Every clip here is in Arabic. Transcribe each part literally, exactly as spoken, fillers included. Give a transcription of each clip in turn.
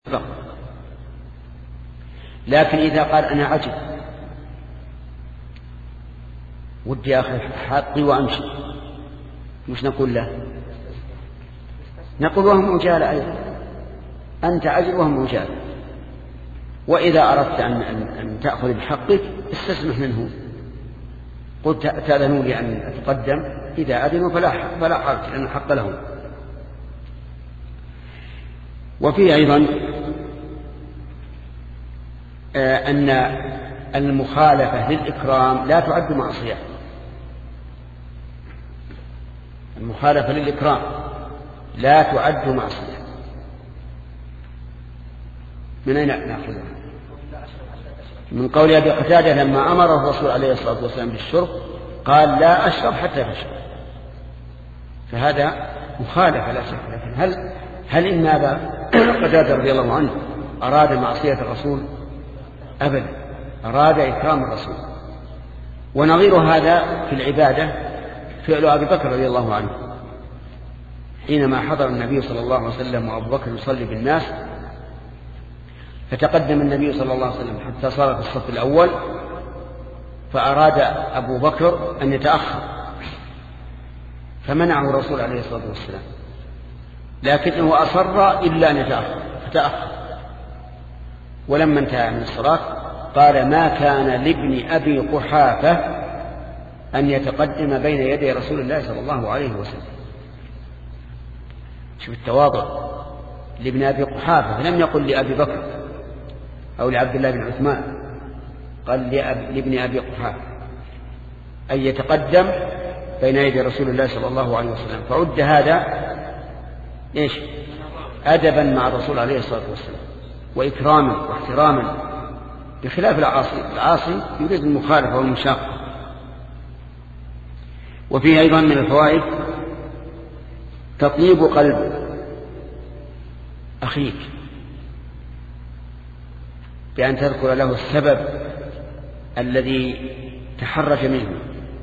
لكن إذا قال أنا عجب ودي أخذ حقي وأمشي، مش نقول له؟ نقول وهم مجال أيضا، أنت عجل وهم مجال. وإذا أردت أن, أن, أن تأخذ بحقك استسمح منه، قل تأذنوا لي أن أتقدم، إذا أذنوا فلا فلا حرج لأن الحق لهم. وفيه أيضا أن المخالفة للإكرام لا تعد معصية. المخالفة للإكرام لا تعد معصية. من أين نأخذها؟ من قول أبي قتادة لما أمره الرسول عليه الصلاة والسلام بالشرب قال لا أشرب حتى تشرب، فهذا مخالفة لا شك. لكن هل هل إن أبا قتادة رضي الله عنه أراد معصية الرسول؟ أبدا، أراد إكرام الرسول. ونظير هذا في العبادة فعل أبي بكر رضي الله عنه حينما حضر النبي صلى الله عليه وسلم وأبو بكر يصلي بالناس، فتقدم النبي صلى الله عليه وسلم حتى صار في الصف الأول، فأراد أبو بكر أن يتأخر فمنعه الرسول عليه الصلاة والسلام، لكنه أصر إلا أن يتأخر فتأخر. ولما انتهى من الصلاة قال ما كان لابن أبي قحافة أن يتقدم بين يدي رسول الله صلى الله عليه وسلم. شوف التواضع لابن أبي قحافة، فلم يقل لأبي بكر أو لعبد الله بن عثمان، قال لابن أبي قحافة أن يتقدم بين يدي رسول الله صلى الله عليه وسلم. فعد هذا إيش؟ أدبا مع الرسول عليه الصلاة والسلام وإكراما واحتراما، بخلاف العاصي. العاصي يريد المخالفة والمشاقة. وفيه أيضا من الفوائد تطيب قلب أخيك بأن تذكر له السبب الذي تحرج منه.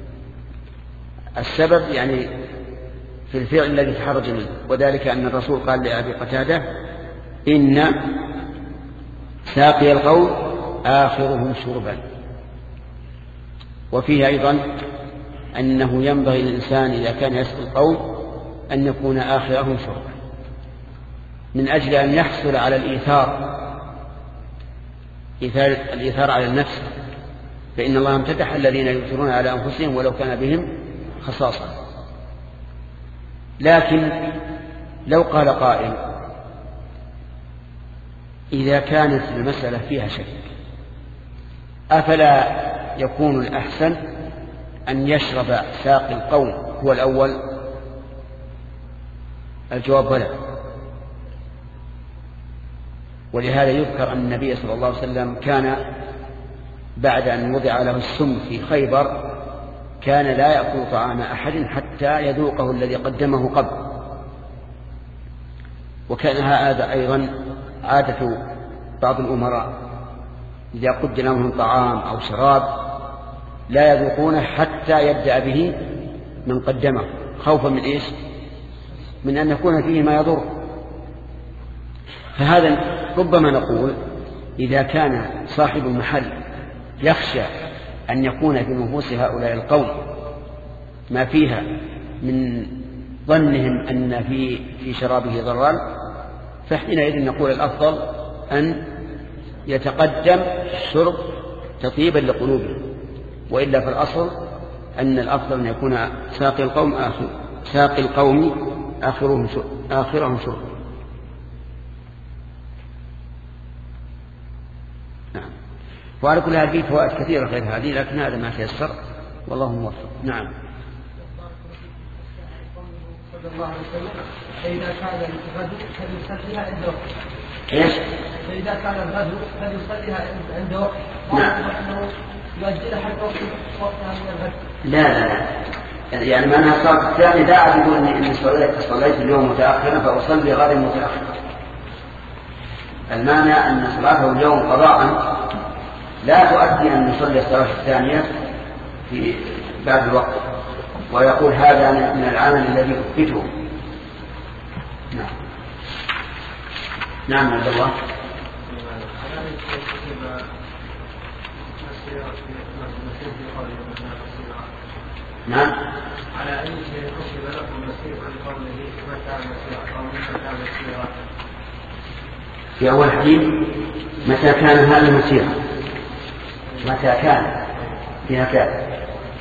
السبب يعني في الفعل الذي تحرج منه، وذلك أن الرسول قال لأبي قتادة إن ساقي القوم آخرهم شربا. وفيه أيضا أنه ينبغي للإنسان إذا كان يسقي القوم أن يكون آخرهم شربا، من أجل أن يحصل على الإيثار الإيثار على النفس، فإن الله امتدح الذين يؤثرون على أنفسهم ولو كان بهم خصاصة. لكن لو قال قائل إذا كانت المسألة فيها شك أفلا يكون الأحسن أن يشرب ساقي القوم هو الأول؟ الجواب بلى. ولهذا يذكر أن النبي صلى الله عليه وسلم كان بعد أن وضع له السم في خيبر كان لا يأكل طعام أحد حتى يذوقه الذي قدمه قبل. وكان هذا أيضا عادة بعض الأمراء، إذا قدم لهم طعام أو شراب لا يذوقونه حتى يبدأ به من قدمه، خوفا من إيش؟ من أن يكون فيه ما يضر. فهذا ربما نقول إذا كان صاحب المحل يخشى أن يكون في نفوس هؤلاء القوم ما فيها من ظنهم أن في في شرابه ضررا، فحينئذ نقول الأفضل أن يتقدم الشرب تطيبا لقلوبهم، وإلا في الأصل أن الأفضل أن يكون ساقي القوم آخر ساقي القوم آخرهم آخرهم شرب. نعم. وعلى كل هذه فوائد كثيرة غير هذه، لكن هذا ما تيسر والله موفق. نعم. فإذا كان الغدو فليصليها عند وقت. إيش؟ فإذا كان الغدو فليصليها عند وقت. نعم. يؤجلها حتى وقتها من الغد. لا لا لا، يعني ما أنها صلاة الثاني لا أعتقد إني صليت صليت اليوم متأخرا فأصلي غدا متأخرا. المعنى أن صلاته اليوم قضاء لا تؤدي أن يصلي الصلاة الثانية في بعد الوقت، ويقول هذا من العمل الذي أثبته. نعم. نعم عبد الله. نعم. على أي شيء حسب لكم المسير عن قوله متى المسير أو متى كان مسيرا؟ في أول حديث متى كان هذا المسير، متى كان فيها كان.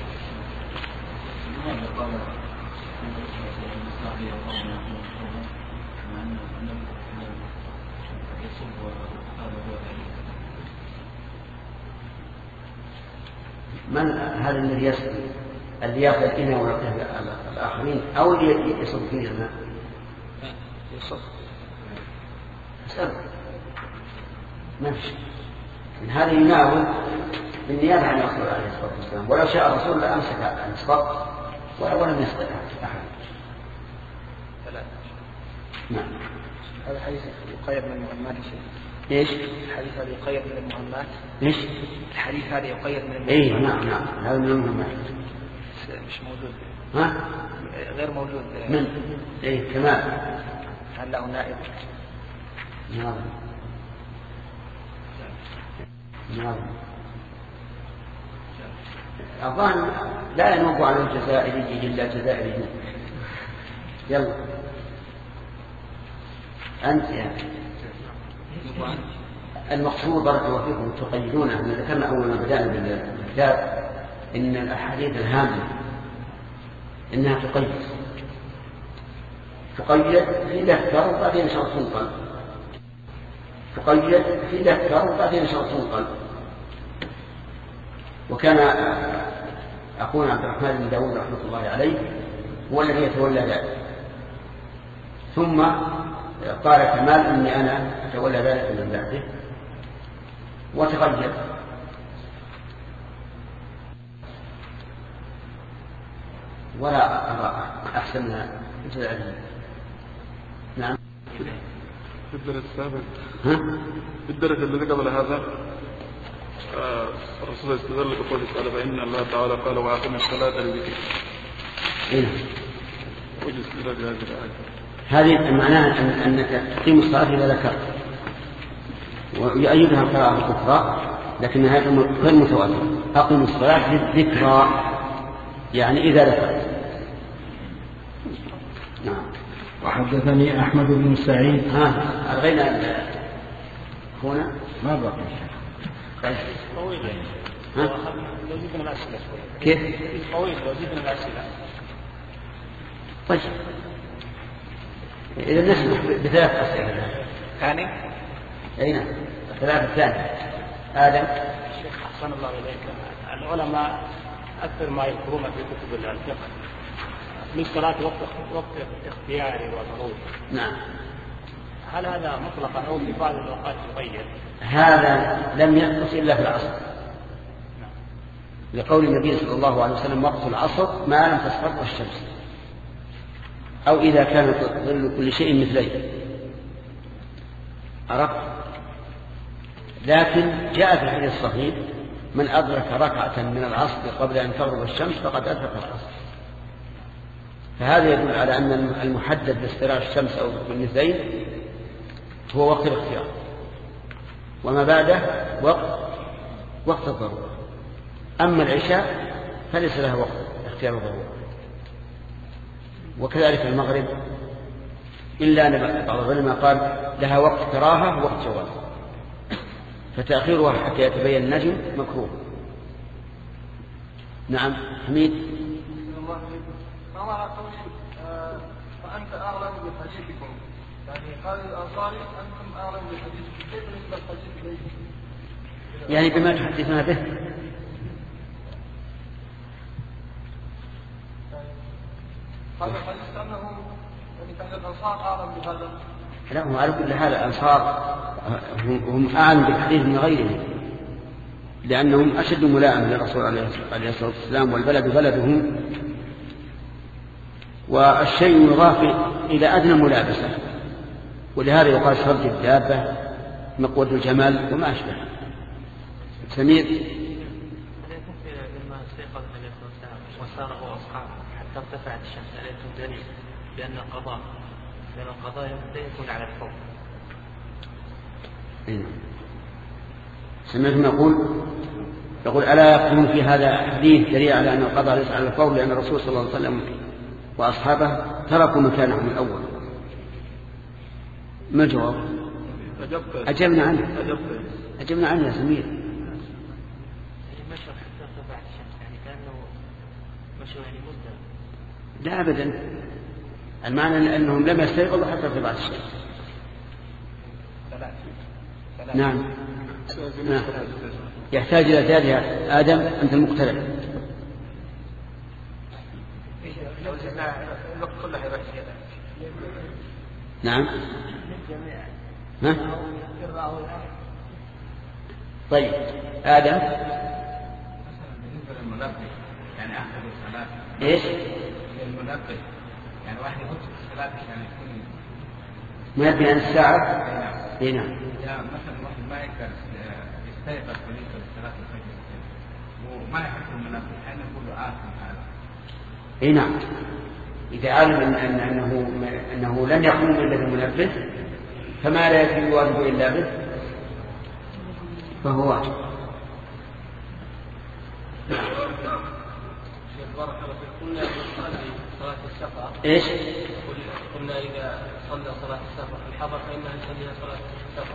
من هذا الذي يسأل اللي يأخذ الإناء ويعطيه الآخرين أو اللي يصب فيه الماء؟ يصب اسأل ما في شيء من هذه يناول بالنيابة عن الرسول عليه الصلاة والسلام، ولو شاء الرسول لأمسك عن الصب ولم يستطع أحد. نعم. هذا الحديث يقيد من المهمات شيء. ايش؟ الحديث هذا يقيد من المهمات. ايش؟ الحديث هذا يقيد من المهمات. اي نعم نعم هذا من المهمات. مش موجود. ها؟ غير موجود. من؟ اي كمال. هل له نائب؟ نعم. نعم. الظاهر لا ينوب عن الجزائري إلا جزائري. يلا أنت يعني المقصود بارك الله فيكم تقيدون. احنا ذكرنا أول ما بدأنا بالكتاب إن الأحاديث الهامة إنها تقيد تقيد في ذكر وبعدين شرط قلب، تقيد في ذكر وبعدين شرط قلب. وكان أخونا عبد الرحمن بن داود رحمة الله عليه هو الذي يتولى ذلك، ثم قال كمال إني أنا أتولى ذلك من بعده وتغير. ولا أرى أحسن من جزائري. نعم. في الدرس السابق ها؟ في الدرس الذي قبل هذا آه الرسول استدل بقوله تعالى فإن الله تعالى قال وأقم الصلاة لذكري. إيه. وجه استدلال بهذه الآية. هذه معناها أن أنك تقيم الصلاة إذا ذكرت، ويؤيدها القراءة الأخرى لكنها غير متواترة. أقم الصلاة للذكرى يعني إذا ذكرت. نعم. وحدثني أحمد بن سعيد. ها ألغينا هنا ما بقي طويل. ها؟ لو زدنا الأسئلة كيف؟ طويل لو زدنا الأسئلة. طيب إذا نسمح بثلاث أسئلة. ثاني؟ أي نعم ثلاثة ثانية. آدم. الشيخ أحسن الله إليك، العلماء أكثر ما يذكرون في كتب الفقه للصلاة وقت وقت اختياري وضروري. نعم. هل هذا مطلقا أو في بعض الأوقات يغير؟ هذا لم يحدث إلا في العصر، لقول النبي صلى الله عليه وسلم وقت العصر ما لم تصفر الشمس أو إذا كان ظل كل شيء مثليه. عرفت؟ لكن جاء في الحديث الصحيح من أدرك ركعة من العصر قبل أن تغرب الشمس فقد أدرك العصر. فهذا يدل على أن المحدد باصطلاح الشمس أو بالمثلين هو وقت الاختيار، وما بعده وقت وقت الضرورة. أما العشاء فليس لها وقت اختيار الضرورة. وكذلك المغرب إلا أن بعض العلماء قال لها وقت كراهة ووقت جواز، فتأخيرها حتى يتبين النجم مكروه. نعم حميد. ما معنى قولي فأنت أعلم بحديثكم؟ يعني قال الأنصاري أنتم أعلم بحديثكم، كيف نسبة الحديث إليكم؟ يعني بما تحدثنا به. هذا الحديث أنه يعني كان الأنصار أعلم بهذا. لا هم على كل حال الأنصار هم أعلم بالحديث من غيرهم، لأنهم أشد ملائمة للرسول عليه الصلاة والسلام، والبلد بلدهم، والشيء يضاف إلى أدنى ملابسة، ولهذا يقال شرج الدابة مقود الجمال وما أشبه. سمير. لما استيقظ النبي صلى الله عليه وسلم وسار هو واصحابه حتى ارتفعت الشمس عليكم دليل بان القضاء بان القضاء لا يكون على الفور. سمعتم يقول يقول ألا يقولون في هذا حديث دليل على أن القضاء ليس على الفور لأن الرسول صلى الله عليه وسلم وأصحابه تركوا مكانهم الأول. ما الجواب؟ أجبنا عنه أجبنا عنه يا سمير. لا أبدا، المعنى أنهم لم يستيقظوا حتى ارتفاع الشمس. نعم. نعم يحتاج إلى زيادة. آدم أنت المقترب. نعم. ها؟ طيب آدم يعني أحد الصلاة إيش؟ المنبه يعني واحد يحط في الصلاة عشان يكون منبه عن الساعة. إيه نعم. يعني مثلا واحد ما يقدر يستيقظ بالنسبة لصلاة الفجر وما يحط المنبه حين يقول آثم هذا. إيه نعم. إذا علم أن أنه أنه لن يقوم إلا بالمنبه فما لا يكفي الواجب إلا به فهو واجب. بارك الله فيك. قلنا يصلي صلاة السفر. إيش؟ قلنا إذا صلى صلاة السفر في الحضر فإنها يصليها صلاة السفر.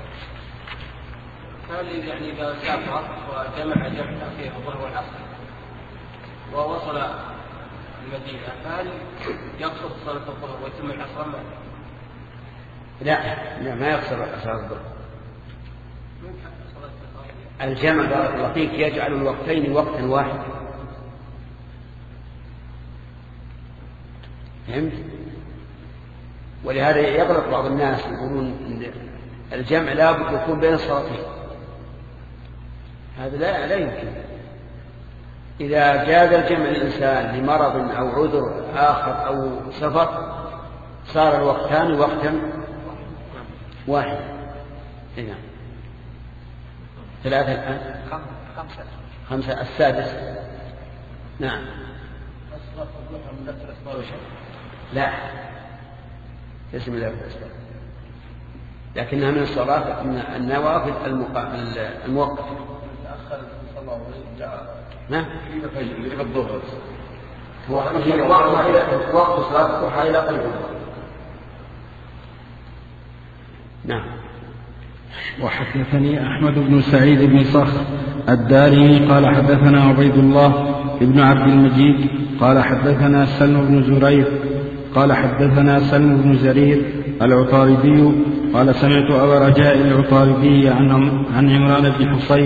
هل يعني إذا سافر وجمع جمع تأخير الظهر والعصر ووصل المدينة فهل يقصر صلاة الظهر ويتم العصر أم لا؟ لا ما يقصر صلاة الظهر. الجمع بارك الله فيك يجعل الوقتين وقتا واحدا. فهمت؟ ولهذا يغلط بعض الناس يقولون الجمع لا بد يكون بين الصلاتين. هذا لا لا يمكن. إذا جاز الجمع الإنسان لمرض أو عذر آخر أو سفر صار الوقتان وقتا واحد. نعم. ثلاثة الآن. خمسة. خمسة السادس. نعم. لا اسم الله الأسباب لكنها من الصلاة من النوافل الموقتة. نعم. وقت صلاة الضحى إلى قلب. نعم. وحدثني أحمد بن سعيد بن صخر الدارمي قال حدثنا عبيد الله ابن عبد المجيد قال حدثنا سلم بن زرير قال حدثنا سلم بن زرير العطاردي قال سمعت أبا رجاء العطاردي عن عن عمران بن حصين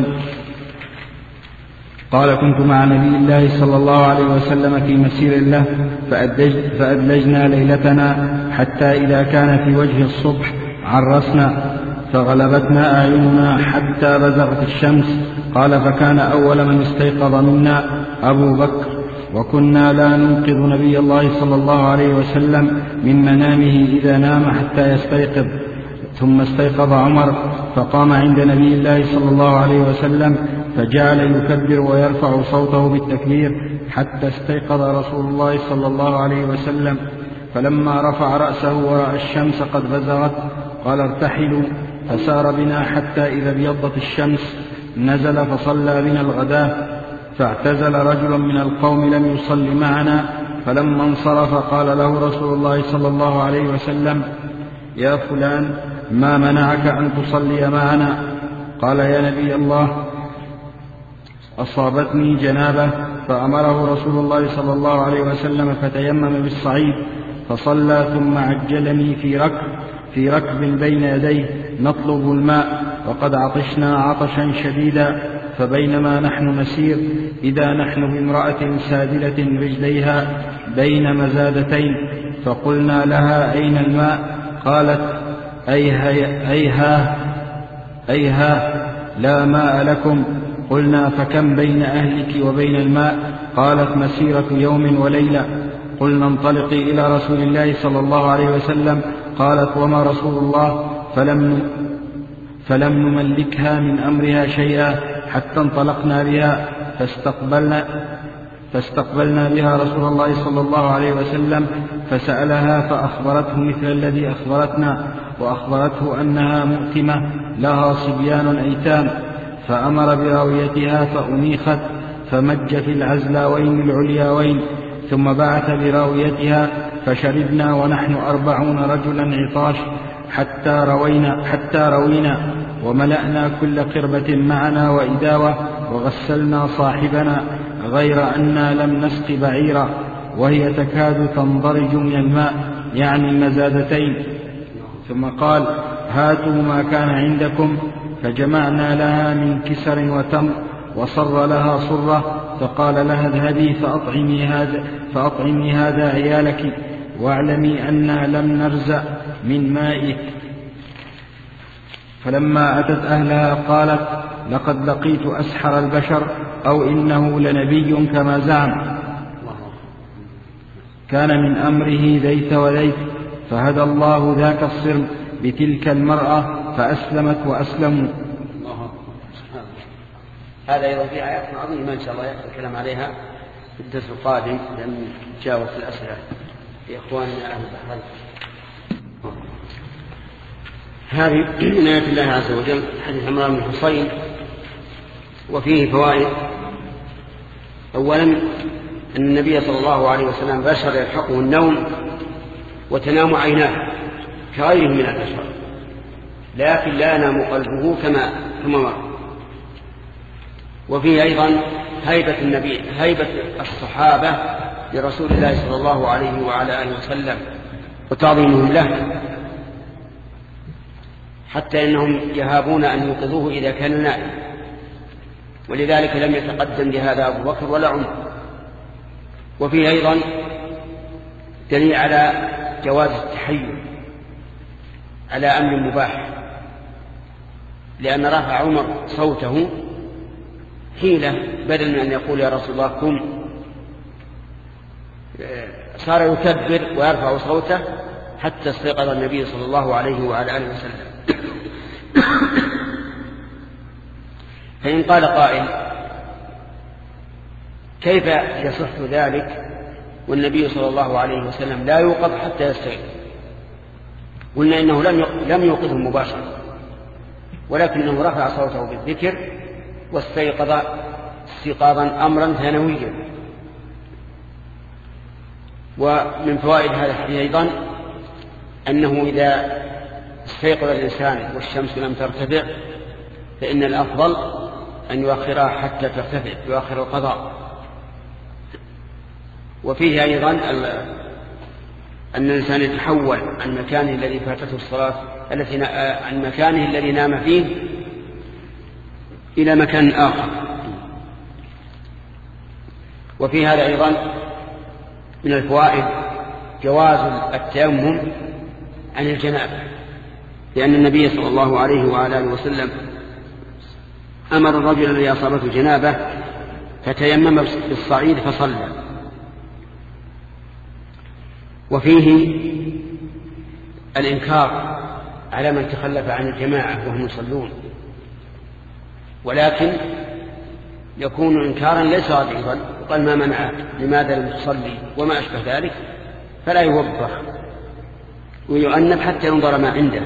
قال كنت مع نبي الله صلى الله عليه وسلم في مسير له فأدلجنا ليلتنا حتى إذا كان في وجه الصبح عرسنا فغلبتنا أعيننا حتى بزغت الشمس. قال فكان أول من استيقظ منا أبو بكر وكنا لا ننقذ نبي الله صلى الله عليه وسلم من منامه إذا نام حتى يستيقظ. ثم استيقظ عمر فقام عند نبي الله صلى الله عليه وسلم فجعل يكبر ويرفع صوته بالتكبير حتى استيقظ رسول الله صلى الله عليه وسلم. فلما رفع رأسه ورأى الشمس قد بزغت قال ارتحلوا فسار بنا حتى إذا ابيضت الشمس نزل فصلى بنا الغداة فاعتزل رجل من القوم لم يصل معنا فلما انصرف قال له رسول الله صلى الله عليه وسلم يا فلان ما منعك أن تصلي معنا؟ قال يا نبي الله أصابتني جنابة. فأمره رسول الله صلى الله عليه وسلم فتيمم بالصعيد فصلى ثم عجلني في ركب في ركب بين يديه نطلب الماء وقد عطشنا عطشا شديدا فبينما نحن نسير إذا نحن بامرأة سادلة رجليها بين مزادتين فقلنا لها أين الماء؟ قالت أيها أيها أيها لا ماء لكم. قلنا فكم بين أهلك وبين الماء؟ قالت مسيرة يوم وليلة. قلنا انطلقي إلى رسول الله صلى الله عليه وسلم. قالت وما رسول الله؟ فلم فلم نملكها من أمرها شيئا حتى انطلقنا بها فاستقبلنا فاستقبلنا بها رسول الله صلى الله عليه وسلم فسألها فأخبرته مثل الذي أخبرتنا وأخبرته أنها مؤتمة لها صبيان أيتام، فأمر براويتها فأنيخت فمج في العزلاوين العلياوين، ثم بعث براويتها فشربنا ونحن أربعون رجلا عطاش حتى روينا, حتى روينا وملأنا كل قربة معنا وإداوة، وغسلنا صاحبنا غير أننا لم نسق بعيرا وهي تكاد تنضرج من الماء، يعني المزادتين. ثم قال: هاتوا ما كان عندكم، فجمعنا لها من كسر وتمر، وصر لها صرة، فقال لها: اذهبي فأطعمي هذا, فأطعمي هذا عيالك، واعلمي أننا لم نرزق من مائك. فلما أتت أهلها قالت: لقد لقيت أسحر البشر، أو إنه لنبي كما زعم. كان من أمره ذيث وذيث، فهدى الله ذاك الصرم بتلك المرأة فأسلمت وأسلموا. هذا أيضا في آيات عظيمة إن شاء الله يأتي الكلام عليها في الدرس القادم، لأن نجاوب في الأسئلة لإخواننا أهل البحرين. هذه من آيات الله عز وجل حديث عمران بن حصين، وفيه فوائد. أولا أن النبي صلى الله عليه وسلم بشر يلحقه النوم وتنام عيناه كغيره من البشر، لكن لا ينام قلبه كما كما مر. وفيه أيضا هيبة النبي هيبة الصحابة لرسول الله صلى الله عليه وعلى آله وسلم وتعظيمهم له، حتى إنهم يهابون أن يوقظوه إذا كان نائم، ولذلك لم يتقدم لهذا أبو بكر ولا عمر. وفيه أيضا دليل على جواز التحيل على أمر مباح، لأن رفع عمر صوته حيلة، بدل من أن يقول يا رسول الله قم، صار يكبر ويرفع صوته حتى استيقظ النبي صلى الله عليه وعلى آله وسلم. فإن قال قائل: كيف يصح ذلك والنبي صلى الله عليه وسلم لا يوقظ حتى يستيقظ؟ قلنا إنه لم يوقظه مباشرة، ولكنه رفع صوته بالذكر واستيقظ استيقاظا أمرا ثانويا. ومن فوائد هذا الحديث أيضا أنه إذا استيقظ الإنسان والشمس لم ترتفع فإن الأفضل أن يؤخرها حتى ترتفع، يؤخر القضاء. وفيه أيضا أن الإنسان يتحول عن مكانه الذي فاتته الصلاة التي عن مكانه الذي نام فيه إلى مكان آخر. وفي هذا أيضا من الفوائد جواز التيمم عن الجنابة، لأن النبي صلى الله عليه وعلى آله وسلم أمر الرجل الذي أصابته جنابة فتيمم بالصعيد فصلى. وفيه الإنكار على من تخلف عن الجماعة وهم يصلون، ولكن يكون إنكارا ليس غليظا، وقال ما منعك، لماذا لم تصلي وما أشبه ذلك، فلا يوبخ ويؤنب حتى ينظر ما عنده.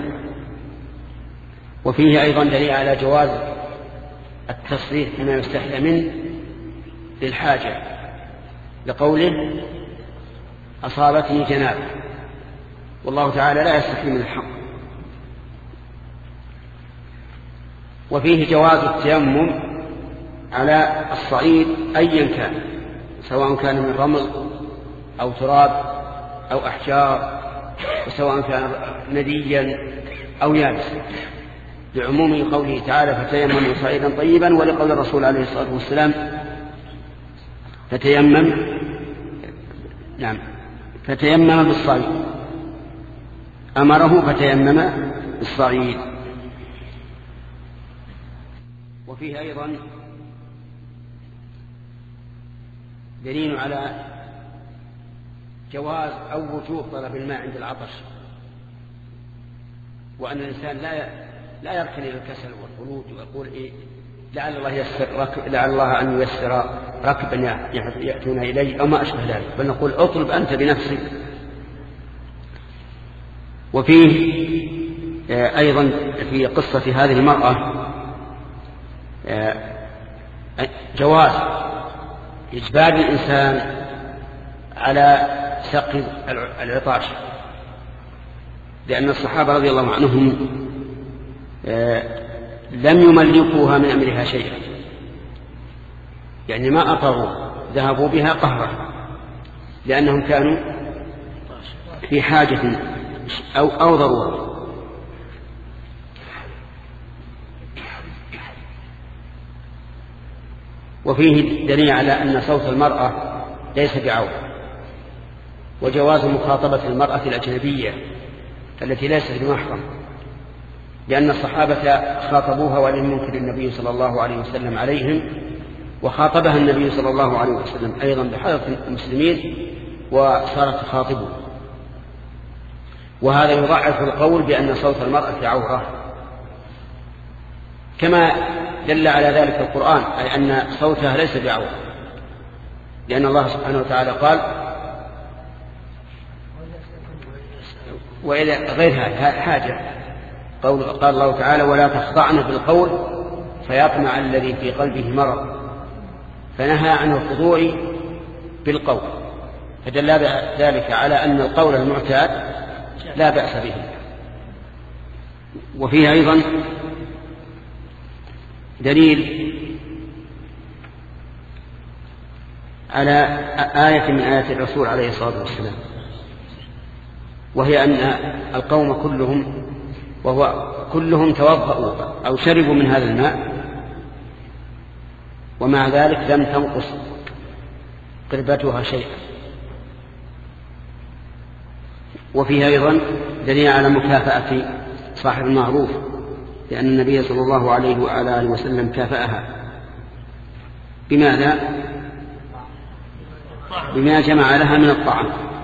وفيه أيضا دليل على جواز التصريح بما يستحيى منه للحاجة، لقوله أصابتني جنابة، والله تعالى لا يستحي من الحق. وفيه جواز التيمم على الصعيد أيا كان، سواء كان من رمل أو تراب أو أحجار، وسواء كان نديا أو يابسا، لعموم قوله تعالى فتيمموا صعيدا طيبا، ولقول الرسول عليه الصلاة والسلام فتيمم نعم فتيمم بالصعيد، أمره فتيمم بالصعيد. وفيه أيضا دليل على جواز أو وجوب طلب الماء عند العطش، وأن الإنسان لا لا يركن إلى الكسل والخلود ويقول إيه لعل الله يسر ركب لعل الله أن ييسر ركبا يأتون إليه أو ما أشبه ذلك، بل نقول اطلب أنت بنفسك. وفيه أيضا في قصة هذه المرأة جواز إجبار الإنسان على سقي العطاش، لأن الصحابة رضي الله عنهم لم يملكوها من أمرها شيئا، يعني ما أطروا، ذهبوا بها قهرا لأنهم كانوا في حاجة أو, أو ضرورة. وفيه دليل على أن صوت المرأة ليس بعورة، وجواز مخاطبة المرأة الأجنبية التي ليست بمحرم، لأن الصحابة خاطبوها ولم ينكر النبي صلى الله عليه وسلم عليهم، وخاطبها النبي صلى الله عليه وسلم أيضا بحضرة المسلمين وصارت تخاطبه، وهذا يضعف القول بأن صوت المرأة عورة، كما دل على ذلك القرآن، أي أن صوتها ليس بعورة، لأن الله سبحانه وتعالى قال وإلى غير حاجة، قال الله تعالى ولا تخضعن بالقول فيطمع الذي في قلبه مرض، فنهى عن الخضوع بالقول، فدل ذلك على أن القول المعتاد لا بأس به. وفيه أيضا دليل على آية من آيات الرسول عليه الصلاة والسلام، وهي أن القوم كلهم وهو كلهم توضأوا أو شربوا من هذا الماء، ومع ذلك لم تنقص قربتها شيئا. وفيها أيضا دليل على مكافأة صاحب المعروف، لأن النبي صلى الله عليه وعلى آله وسلم كافأها بماذا؟ بما جمع لها من الطعام.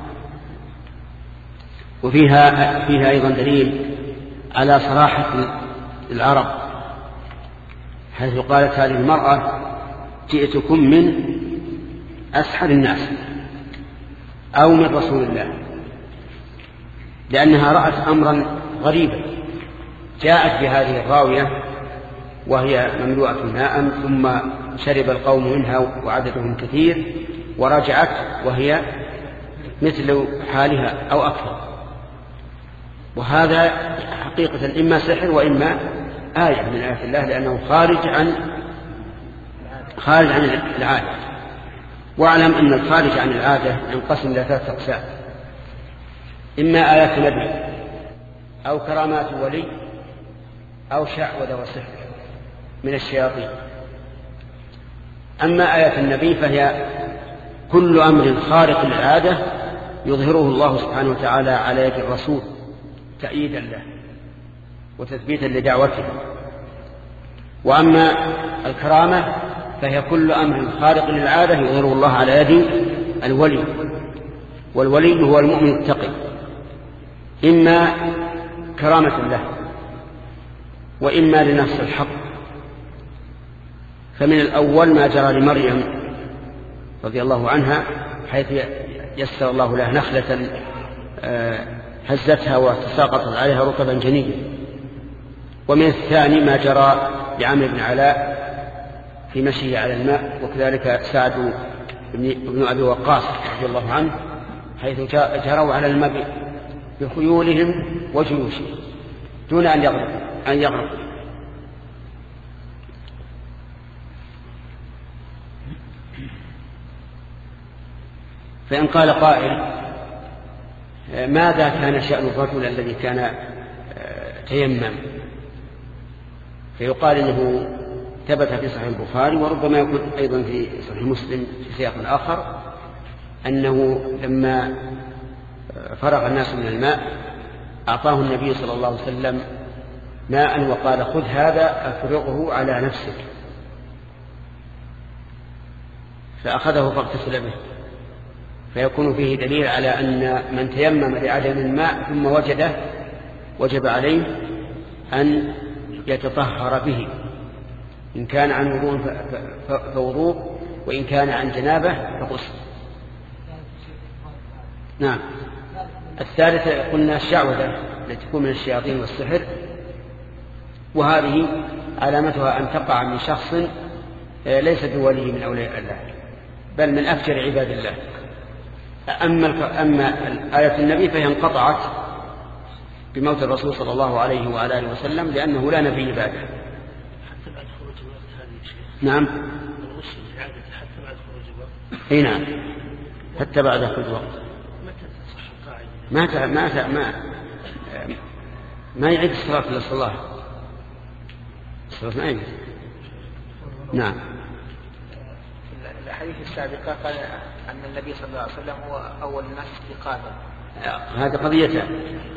وفيها فيها أيضا دليل على صراحة العرب، حيث قالت هذه المرأة جئتكم من أسحر الناس أو من رسول الله، لأنها رأت أمرا غريبا، جاءت بهذه الراوية وهي مملوءة ماء، ثم شرب القوم منها وعددهم كثير، ورجعت وهي مثل حالها أو أكثر، وهذا حقيقة إما سحر وإما آية من آيات الله، لأنه خارج عن خارج عن العادة. واعلم أن الخارج عن العادة ينقسم إلى ثلاثة أقسام: إما آيات نبي أو كرامات ولي أو شعوذة وسحر من الشياطين. أما آيات النبي فهي كل أمر خارق للعادة يظهره الله سبحانه وتعالى على يد الرسول تأييدا له وتثبيتا لدعوته. وأما الكرامة فهي كل أمر خارق للعادة يظهره الله على يد الولي، والولي هو المؤمن التقي، إما كرامة له وإما لنفس الحق. فمن الأول ما جرى لمريم رضي الله عنها، حيث يسر الله لها نخلة هزتها وتساقطت عليها رطبا جنيا. ومن الثاني ما جرى لعمرو بن علاء في مشيه على الماء، وكذلك سعد بن أبي وقاص رضي الله عنه، حيث جروا على الماء بخيولهم وجيوشهم دون أن يغرقوا أن يغرقوا. فإن قال قائل ماذا كان شأن الرجل الذي كان تيمم؟ فيقال إنه ثبت في صحيح البخاري، وربما يكون أيضا في صحيح مسلم في سياق آخر، أنه لما فرغ الناس من الماء أعطاه النبي صلى الله عليه وسلم ماء وقال خذ هذا أفرغه على نفسك، فأخذه فاغتسل به. فيكون فيه دليل على أن من تيمم لعدم الماء ثم وجده وجب عليه أن يتطهر به، إن كان عن وضوء فوضوء، وإن كان عن جنابه فغسل. نعم. الثالثة قلنا الشعوذة التي تكون من الشياطين والسحر، وهذه علامتها أن تقع من شخص ليس بولي من أولياء الله بل من أفجر عباد الله. أما أما آية النبي فهي انقطعت بموت الرسول صلى الله عليه وعلى آله وسلم لأنه لا نبي بعده. حتى بعد خروج الوقت هذه شيء. نعم. الغسل الإعادة حتى بعد خروج الوقت. أي نعم. حتى بعد خروج الوقت. متى تصح القاعدة؟ ما ت... ما ت... ما ما يعيد الصلاة إلا الصلاة. الصلاة ما يعيد. نعم. الحديث السابقة قال أن النبي صلى الله عليه وسلم هو أول الناس استيقاظا. هذه قضيتان.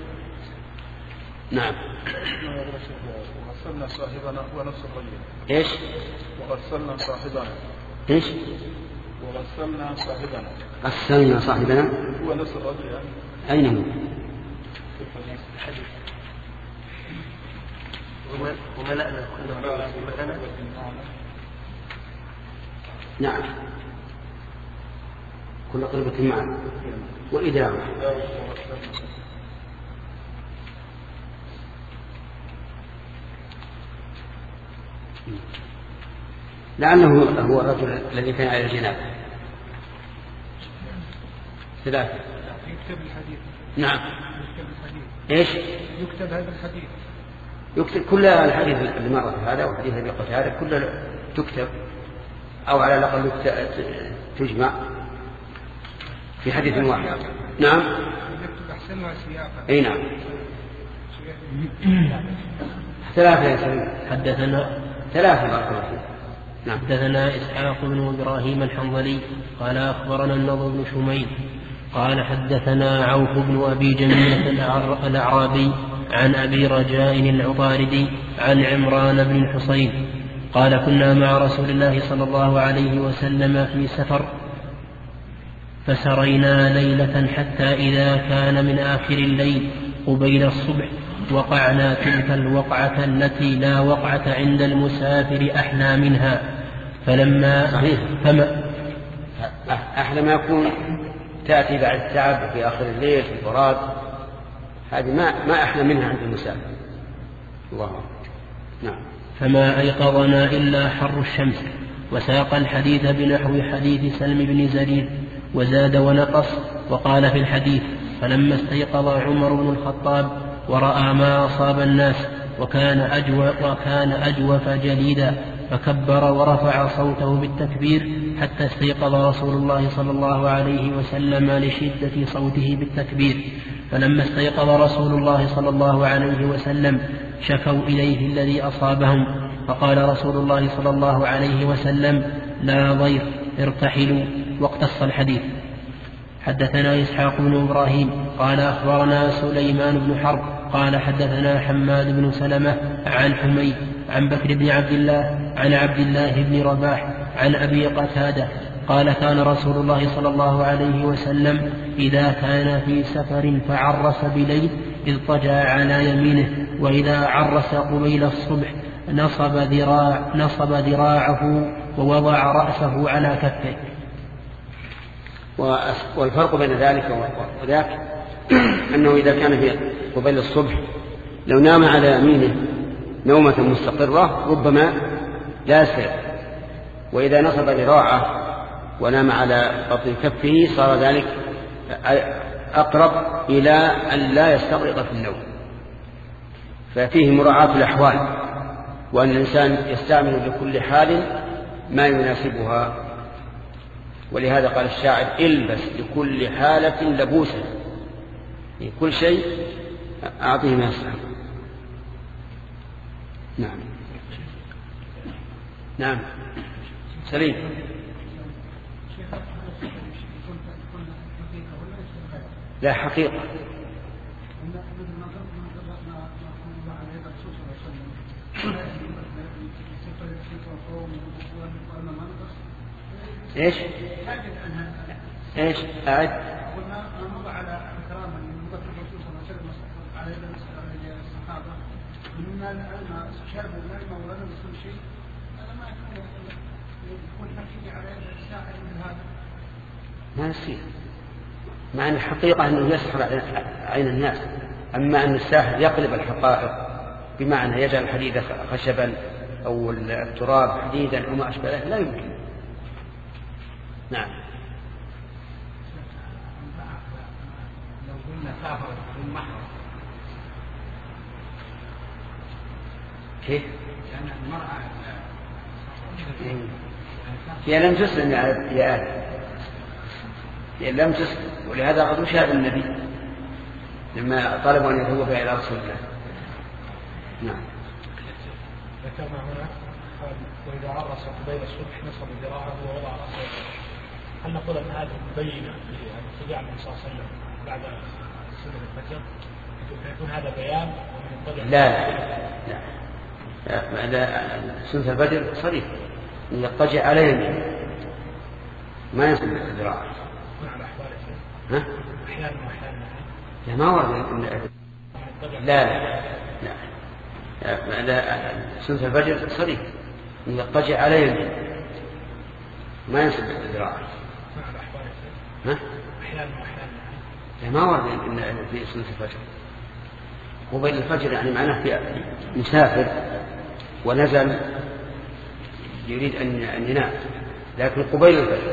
نعم. وغسلنا صاحبنا هو نفس الرجل. ايش؟ وغسلنا صاحبنا. ايش؟ وغسلنا صاحبنا. غسلنا صاحبنا. هو نفس الرجل يعني. أين هو؟ الحديث. وملأنا كل مكان. نعم. كل قربة معه وإدامة. لعله هو الرجل الذي كان على الجناب. ثلاثة. يكتب الحديث. نعم. يكتب الحديث. ايش؟ يكتب هذا الحديث. يكتب كل الحديث اللي مر في هذا وحديث ابي قتادة كله تكتب او على الاقل تجمع في حديث واحد. نعم. يكتب احسنها سياقا. اي نعم. ثلاثة يا سليم. حدثنا ثلاثة بارك الله فيك. نعم. حدثنا إسحاق بن إبراهيم الحنظلي قال أخبرنا النضر بن شميل قال حدثنا عوف بن أبي جميلة الأعرابي عن أبي رجاء العطاردي عن عمران بن الحصين قال كنا مع رسول الله صلى الله عليه وسلم في سفر فسرينا ليلة حتى إذا كان من آخر الليل قبيل الصبح وقعنا تلك الوقعة التي لا وقعة عند المسافر أحلى منها فلما صحيح. فما أحلى ما يكون تأتي بعد التعب في آخر الليل في البراد هذه ما ما أحلى منها عند المسافر. الله نعم. فما أيقظنا إلا حر الشمس وساق الحديث بنحو حديث سلم بن زرير وزاد ونقص وقال في الحديث فلما استيقظ عمر بن الخطاب ورأى ما أصاب الناس وكان أجوف, وكان أجوف جليدا فكبر ورفع صوته بالتكبير حتى استيقظ رسول الله صلى الله عليه وسلم لشدة صوته بالتكبير فلما استيقظ رسول الله صلى الله عليه وسلم شكوا إليه الذي أصابهم فقال رسول الله صلى الله عليه وسلم لا ضير ارتحلوا واقتص الحديث. حدثنا إسحاق بن إبراهيم قال أخبرنا سليمان بن حرب قال حدثنا حماد بن سلمة عن حميد عن بكر بن عبد الله عن عبد الله بن رباح عن أبي قتادة قال كان رسول الله صلى الله عليه وسلم إذا كان في سفر فعرس بليل اضطجع على يمينه وإذا عرس قبيل الصبح نصب, ذراع نصب ذراعه ووضع رأسه على كفه. والفرق بين ذلك وذاك أنه إذا كان في قبيل الصبح لو نام على يمينه نومة مستقرة ربما لا يسرع وإذا نصب ذراعه ونام على بطن كفه صار ذلك أقرب إلى أن لا يستغرق في النوم. ففيه مراعاة الأحوال وأن الإنسان يستعمل لكل حال ما يناسبها. ولهذا قال الشاعر البس لكل حالة لبوسا كل شيء أعطيه ما يصلح. نعم نعم سليم. لا حقيقة ايش ايش اعد قلنا نضع على كلام المذكر الرسول صلى الله عليه وسلم على يد الصحابه قلنا الان شرب الماء ولم يصل شيء هذا ما يكون حقيقي على يد الساحر من هذا ما يصير مع ان الحقيقه انه يسحر عين الناس. اما ان الساحر يقلب الحقائق بمعنى يجعل الحديد خشبا أو التراب حديدا أو ما أشبه لا يمكن. نعم. لو قلنا سافر بدون محرم كيف؟ لأن المرأة هي لم تسلم يا آدم، هي لم تسلم، ولهذا قد شاهد النبي لما طلبوا أن يذهبوا بها إلى رسول الله. نعم. ذكرنا هنا وإذا عرس قبيل الصبح نصب ذراعه ووضع رأسه، هل نقول أن هذه مبينة لاتباع النبي صلى الله عليه وسلم بعد سنة الفجر فيكون هذا بيان ومن الطبع؟ لا لا لا بعد سنة الفجر صريح يضطجع على يمينه ما ينصب ذراعه. ها؟ أحيانا وأحيانا لا ما ورد. لا لا لا بعد سنة الفجر صريح يضطجع على يمينه ما ينصب ذراعه. ها؟ أحيانا وأحيانا لا ما ورد في سنة الفجر. قبيل الفجر يعني معناه في مسافر ونزل يريد أن ينام، لكن قبيل الفجر.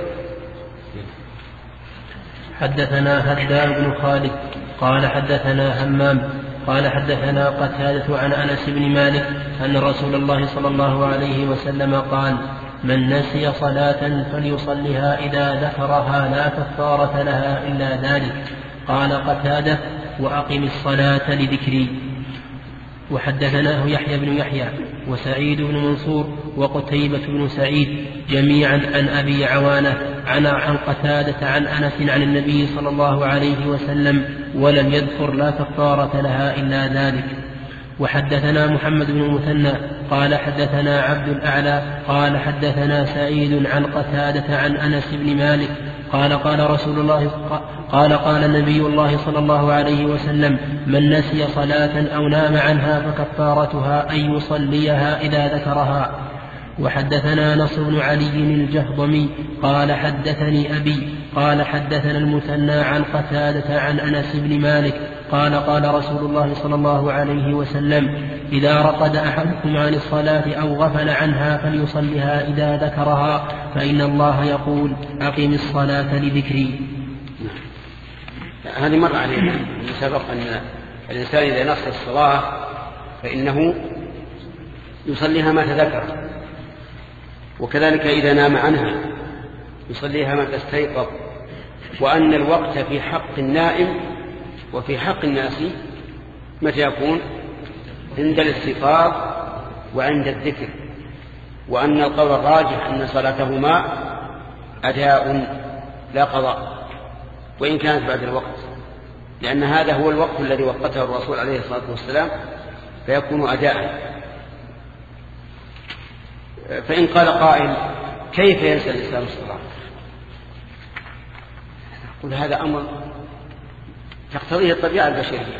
حدثنا هدام بن خالد قال حدثنا همام قال حدثنا قتادة عن أنس بن مالك أن رسول الله صلى الله عليه وسلم قال: من نسي صلاة فليصلها إذا ذكرها لا كفارة لها إلا ذلك. قال قتادة: وأقم الصلاة لذكري. وحدثناه يحيى بن يحيى وسعيد بن منصور وقتيبة بن سعيد جميعا عن أبي عوانة عن عن قتادة عن أنس عن النبي صلى الله عليه وسلم ولم يذكر لا كفارة لها إلا ذلك. وحدثنا محمد بن المثنى قال حدثنا عبد الأعلى قال حدثنا سعيد عن قتادة عن أنس بن مالك قال قال رسول الله قال قال النبي الله صلى الله عليه وسلم: من نسي صلاة أو نام عنها فكفارتها أن يصليها إذا ذكرها. وحدثنا نصر بن علي الجهضمي قال حدثني أبي قال حدثنا المثنى عن قتادة عن أنس بن مالك قال قال رسول الله صلى الله عليه وسلم: إذا رقد أحدكم عن الصلاة أو غفل عنها فليصلها إذا ذكرها، فإن الله يقول: أقم الصلاة لذكري. هذه مر علينا سبق أن الإنسان إذا نسي الصلاة فإنه يصليها ما تذكر، وكذلك إذا نام عنها يصليها ما تستيقظ، وأن الوقت في حق النائم وفي حق الناس متى يكون؟ عند الاستيقاظ وعند الذكر، وأن القول الراجح أن صلاتهما أداء لا قضاء وإن كانت بعد الوقت، لأن هذا هو الوقت الذي وقته الرسول عليه الصلاة والسلام فيكون أداء. فإن قال قائل: كيف ينسى الإنسان الصلاة؟ قل هذا أمر تقتضيه الطبيعة البشرية،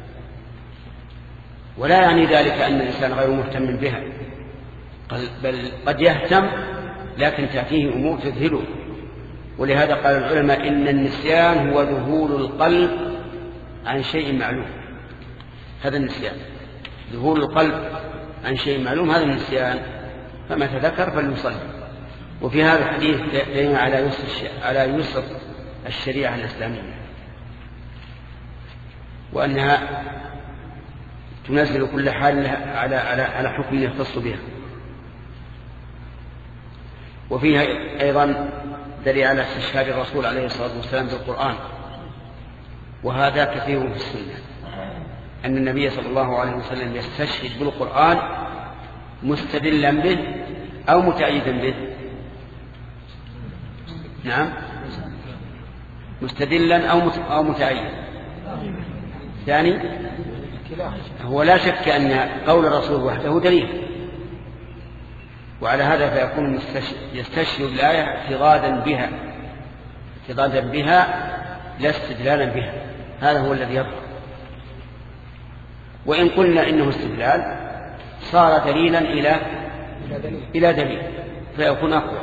ولا يعني ذلك أن الإنسان غير مهتم بها، بل قد يهتم لكن تأتيه أمور تذهله. ولهذا قال العلماء: إن النسيان هو ذهول القلب عن شيء معلوم. هذا النسيان، ذهول القلب عن شيء معلوم، هذا النسيان. فما تذكر فليصلي. وفي هذا الحديث دليل على يسر على يسر الشريعة الإسلامية، وأنها تنزل كل حال على على على حكم يختص بها. وفيها أيضا دليل على استشهاد الرسول عليه الصلاة والسلام بالقرآن، وهذا كثير في السنة، أن النبي صلى الله عليه وسلم يستشهد بالقرآن مستدلا به أو متأيدا به. نعم، مستدلا أو أو متأيدا. ثاني، هو لا شك أن قول الرسول وحده دليل، وعلى هذا فيكون يستشهد الآية اعتراضا بها اعتراضا بها لا استدلالا بها. هذا هو الذي يظهر. وإن قلنا إنه استدلال صار دليلا إلى إلى دليل فيكون أقوى.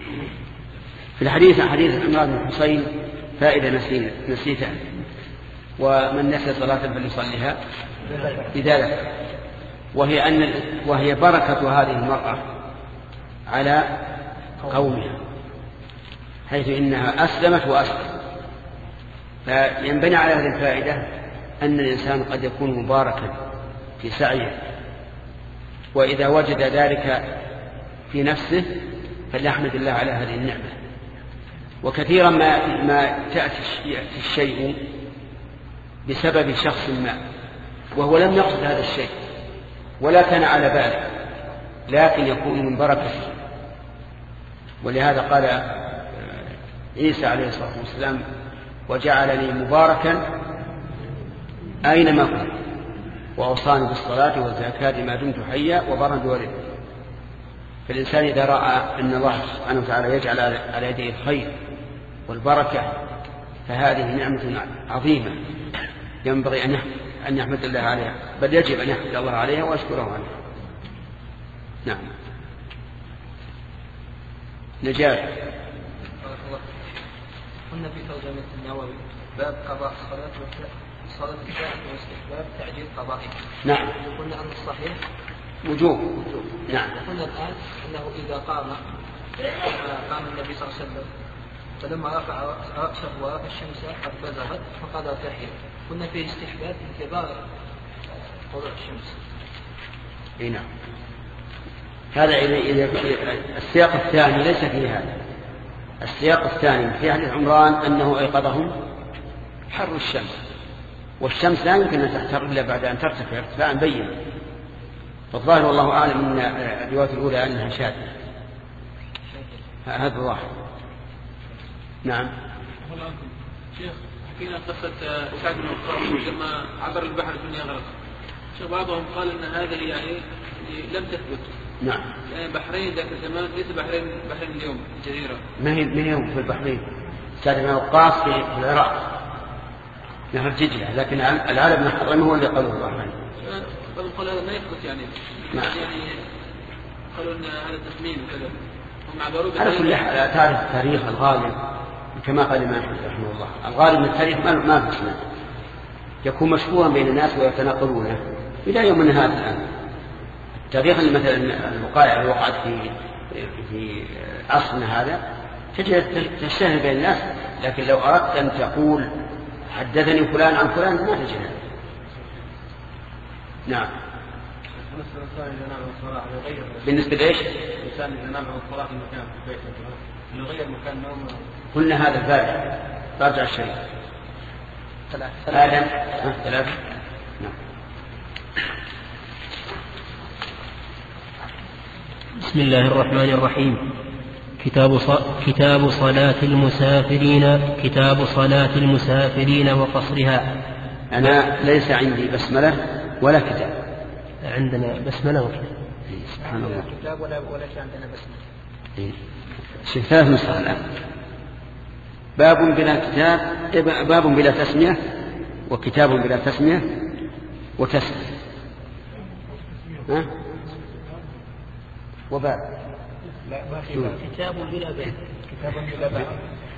في الحديث عن حديث عمران بن حصين فائدة نسيتها. ومن نسي صلاة فليصليها إذا ذكر، وهي أن وهي بركة هذه المرأة على قومها، حيث إنها أسلمت وأسلمت. فينبني على هذه الفائدة أن الإنسان قد يكون مباركا في سعيه، وإذا وجد ذلك في نفسه فليحمد الله على هذه النعمة. وكثيرا ما ما تأتي الشيء بسبب شخص ما وهو لم يقصد هذا الشيء ولا كان على باله، لكن يكون من بركته. ولهذا قال عيسى عليه الصلاة والسلام: وجعلني مباركا أينما كنت وأوصاني بالصلاة والزكاة ما دمت حيا وبرا بوالدي. فالإنسان إذا رأى أن الله سبحانه وتعالى يجعل على يديه الخير والبركة فهذه نعمة عظيمة ينبغي أن يحمد الله عليها، بل يجب أن يحمد الله عليها ويشكره عليها. نعم. نجاة. قلنا في ترجمة النووي باب قضاء الصلاة صلاة الساعة واستحباب تعجيل قضائها. نعم. قلنا أن الصحيح وجوب. نعم. وقلنا الآن أنه إذا قام قام النبي صلى الله عليه وسلم فلما رفع رأسه ورأى الشمس قد بزغت فقضى تحية. قلنا في استحباب انتظار طلوع الشمس. اي نعم. هذا إذا السياق الثاني ليس فيه هذا. السياق الثاني في حديث عمران أنه أيقظهم حر الشمس، والشمس لا يمكن أن تحتر إلا بعد أن ترتفع ارتفاعا بينا. فالظاهر والله أعلم أن الرواية الأولى أنها شاذة، هذا ظاهر. نعم. شيخ حكينا قصة سعد بن وقاص لما عبر البحر الدنيا غرق. شيخ بعضهم قال أن هذه يعني لم تثبت. نعم. يعني بحرين ذاك الزمان ليس بحرين بحرين اليوم الجزيرة. ما هي ما هي في البحرين. سعد بن وقاص في العراق نهر دجلة، لكن العالم بن حرام هو اللي قالوا البحرين. بعضهم قال هذا ما يثبت يعني. نعم. يعني قالوا أن هذا تخمين وكذا. هم عبروا على كل حال تعرف التاريخ الغالب كما قال الإمام أحمد رحمه الله، الغالب من التاريخ ما في اسمه، يكون مشهورا بين الناس ويتناقلونه إلى يومنا هذا الآن. التاريخ مثلا الوقائع اللي وقعت في في عصرنا هذا تجد تشتهر بين الناس، لكن لو أردت أن تقول حدثني فلان عن فلان ما تجد. نعم. بالنسبة لإيش؟ الإنسان إذا نام عن الصلاة في مكان في بيته يغير مكان نومه. قلنا هذا الفارق راجع الشريف. ثلاثة. آدم ثلاثة. نعم. بسم الله الرحمن الرحيم. كتاب ص... كتاب صلاة المسافرين كتاب صلاة المسافرين وقصرها. أنا ليس عندي بسملة ولا كتاب. عندنا بسملة وكتاب. سبحان الله. كتاب ولا ولا شيء عندنا بسملة. شيء ثلاث نسخ الآن. باب بلا كتاب، باب بلا تسمية، وكتاب بلا تسمية، وتسمية. ها؟ وباب. لا ما في باب. كتاب بلا باب. كتاب بلا باب.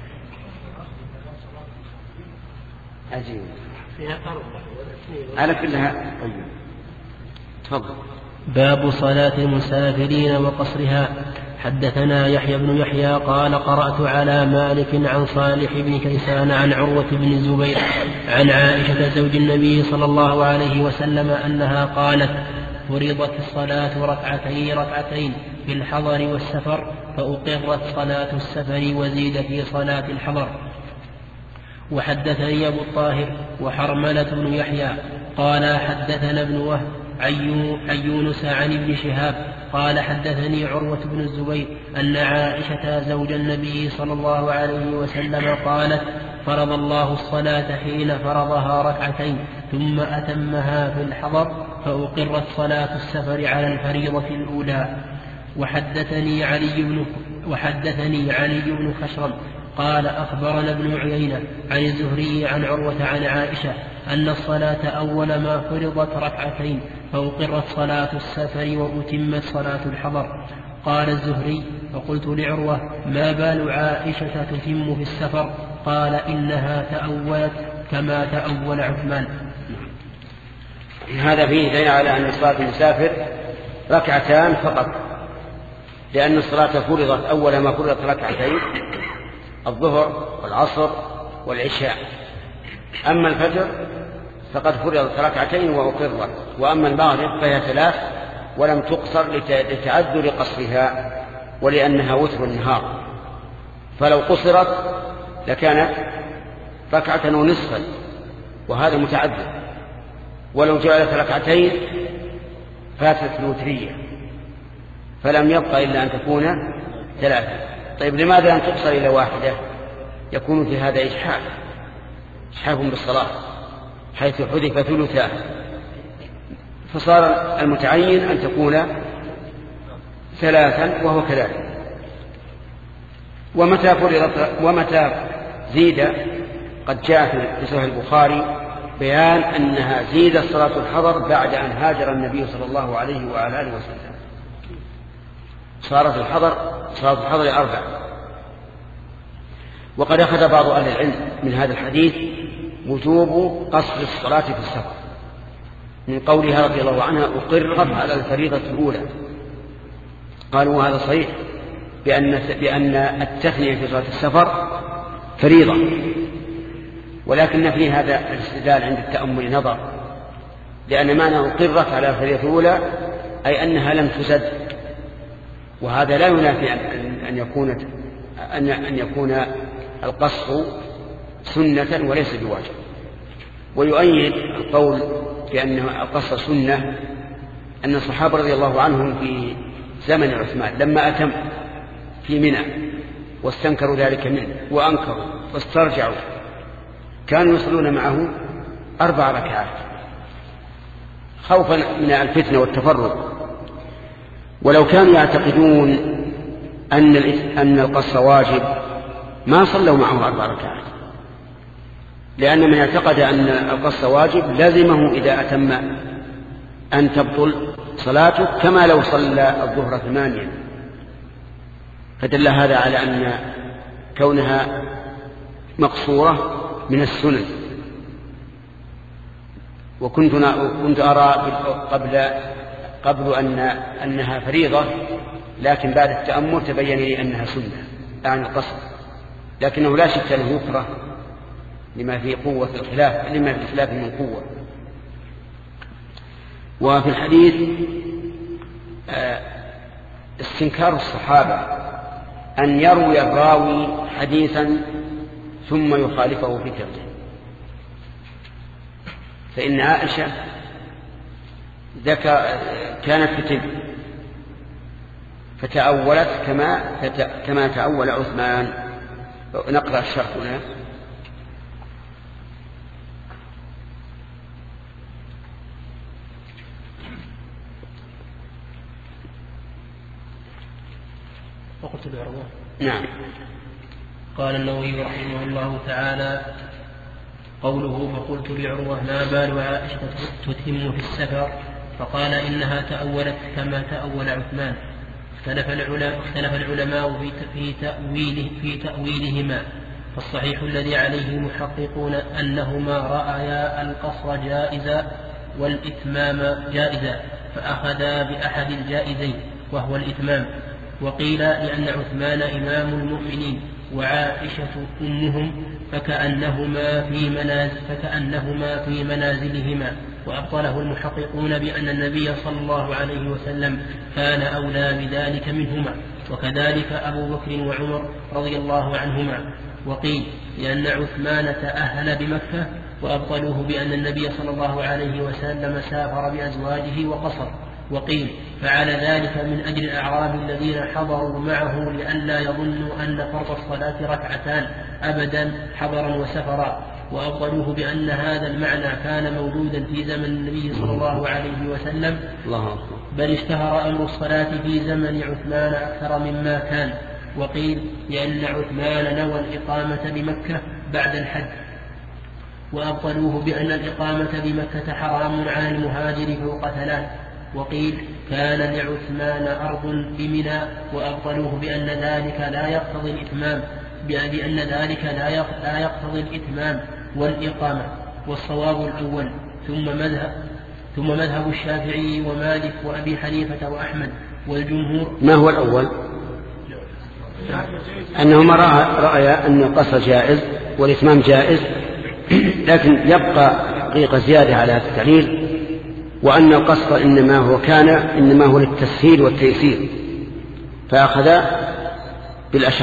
عجيب. فيها أربعة ولا اثنين. على كلها. طيب. تفضل. باب صلاة المسافرين وقصرها. حدثنا يحيى بن يحيى قال قرأت على مالك عن صالح بن كيسان عن عروة بن الزبير عن عائشة زوج النبي صلى الله عليه وسلم أنها قالت: فرضت الصلاة ركعتين ركعتين في الحضر والسفر فأقرت صلاة السفر وزيد في صلاة الحضر. وحدثني أبو الطاهر وحرملة بن يحيى قال حدثنا ابن وهب عن يونس عن ابن شهاب قال حدثني عروة بن الزبير أن عائشة زوج النبي صلى الله عليه وسلم قالت: فرض الله الصلاة حين فرضها ركعتين ثم أتمها في الحضر فأقرت صلاة السفر على الفريضة الأولى. وحدثني علي بن وحدثني علي بن خشرم قال أخبرنا ابن عيينة عن الزهري عن عروة عن عائشة أن الصلاة أول ما فرضت ركعتين فأقرت صلاة السفر وأتمت صلاة الحضر. قال الزهري: فقلت لعروة: ما بال عائشة تتم في السفر؟ قال: إنها تأولت كما تأول عثمان. هذا فيه دليل على أن صلاة المسافر ركعتان فقط، لأن الصلاة فرضت أول ما فرضت ركعتين الظهر والعصر والعشاء. أما الفجر فقد فرضت ركعتين وأقرت، وأما المغرب فهي ثلاث ولم تقصر لتعذر قصرها ولأنها وتر النهار، فلو قصرت لكانت ركعة ونصفا وهذا متعذر، ولو جعلت ركعتين فاتت الوترية فلم يبقى إلا أن تكون ثلاثة. طيب لماذا أن تقصر إلى واحدة؟ يكون في هذا إجحاف إجحاف بالصلاة حيث حذف ثلثاه، فصار المتعين أن تكون ثلاثا وهو كذلك. ومتى فرضت ومتى زيد قد جاء في صحيح البخاري بيان أنها زيدت صلاة الحضر بعد أن هاجر النبي صلى الله عليه وعلى آله وسلم، صارت الحضر صلاة الحضر أربع. وقد أخذ بعض أهل العلم من هذا الحديث وجوب قصر الصلاة في السفر من قولها رضي الله عنها أقرت على الفريضة الأولى. قالوا هذا صحيح بأن, بأن التثنية في صلاة السفر فريضة، ولكن في هذا الاستدلال عند التأمل نظر، لأن معنى أقرت على الفريضة الأولى أي أنها لم تزد، وهذا لا ينافي أن يكون أن يكون القصر سنة وليس بواجب. ويؤيد القول بأن القصر سنة أن الصحابة رضي الله عنهم في زمن عثمان لما أتم في منى واستنكروا ذلك منه وأنكروا واسترجعوا كانوا يصلون معه أربع ركعات خوفا من الفتنة والتفرق. ولو كانوا يعتقدون أن أن القصر واجب ما صلوا معه أربع ركعات، لأن من اعتقد أن القصر واجب لازمه إذا أتم أن تبطل صلاته كما لو صلى الظهر ثمانيا. فدل هذا على أن كونها مقصورة من السنن. وكنت كنت أرى قبل قبل أن أنها فريضة، لكن بعد التأمل تبين لي أنها سنة عن القصر، لكنه لا شك أنه يكره لما في قوة الخلاف لما في الخلاف من قوة. وفي الحديث استنكار الصحابة أن يروي الراوي حديثا ثم يخالفه في كتابه، فإن عائشة كانت فتن فتأولت كما كما تأول عثمان. نقرأ الشرح هنا. وقلت بعروة. نعم. قال النووي رحمه الله تعالى: قوله فقلت بعروة ما بال عائشة تتم في السفر؟ فقال إنها تأولت كما تأول عثمان. اختلف العلماء, اختلف العلماء في تأويله في تأويلهما، فالصحيح الذي عليه المحققون أنهما رأيا القصر جائزا والإتمام جائزا، فأخذا بأحد الجائزين وهو الإتمام. وقيل لأن عثمان إمام المؤمنين وعائشة أمهم فكأنهما في منازل فكأنهما في منازلهما. وأبطله المحققون بأن النبي صلى الله عليه وسلم كان أولى بذلك منهما، وكذلك أبو بكر وعمر رضي الله عنهما. وقيل لأن عثمان تأهل بمكة، وأبطلوه بأن النبي صلى الله عليه وسلم سافر بأزواجه وقصر. وقيل فعل ذلك من أجل الأعراب الذين حضروا معه لئلا يظنوا أن فرض الصلاة ركعتان أبدا حضرا وسفرا. وأبطلوه بأن هذا المعنى كان موجودا في زمن النبي صلى الله عليه وسلم، بل اشتهر أمر الصلاة في زمن عثمان أكثر مما كان. وقيل لأن عثمان نوى الإقامة بمكة بعد الحج. وأبطلوه بأن الإقامة بمكة حرام على المهاجر فوق ثلاث. وقيل كان لعثمان أرض بمنى. وأبطلوه بأن ذلك لا يقتضي الإتمام بأن ذلك لا يقتضي الإتمام والإقامة، والصواب الأول. ثم مذهب ثم مذهب الشافعي ومالك وأبي حنيفة وأحمد والجمهور. ما هو الأول؟ أنهما رأيا أن القصر جائز والإتمام جائز، لكن يبقى حقيقة زيادة على هذا التعليل، وأن القصر إنما هو كان إنما هو للتسهيل والتيسير، فأخذ بالأشق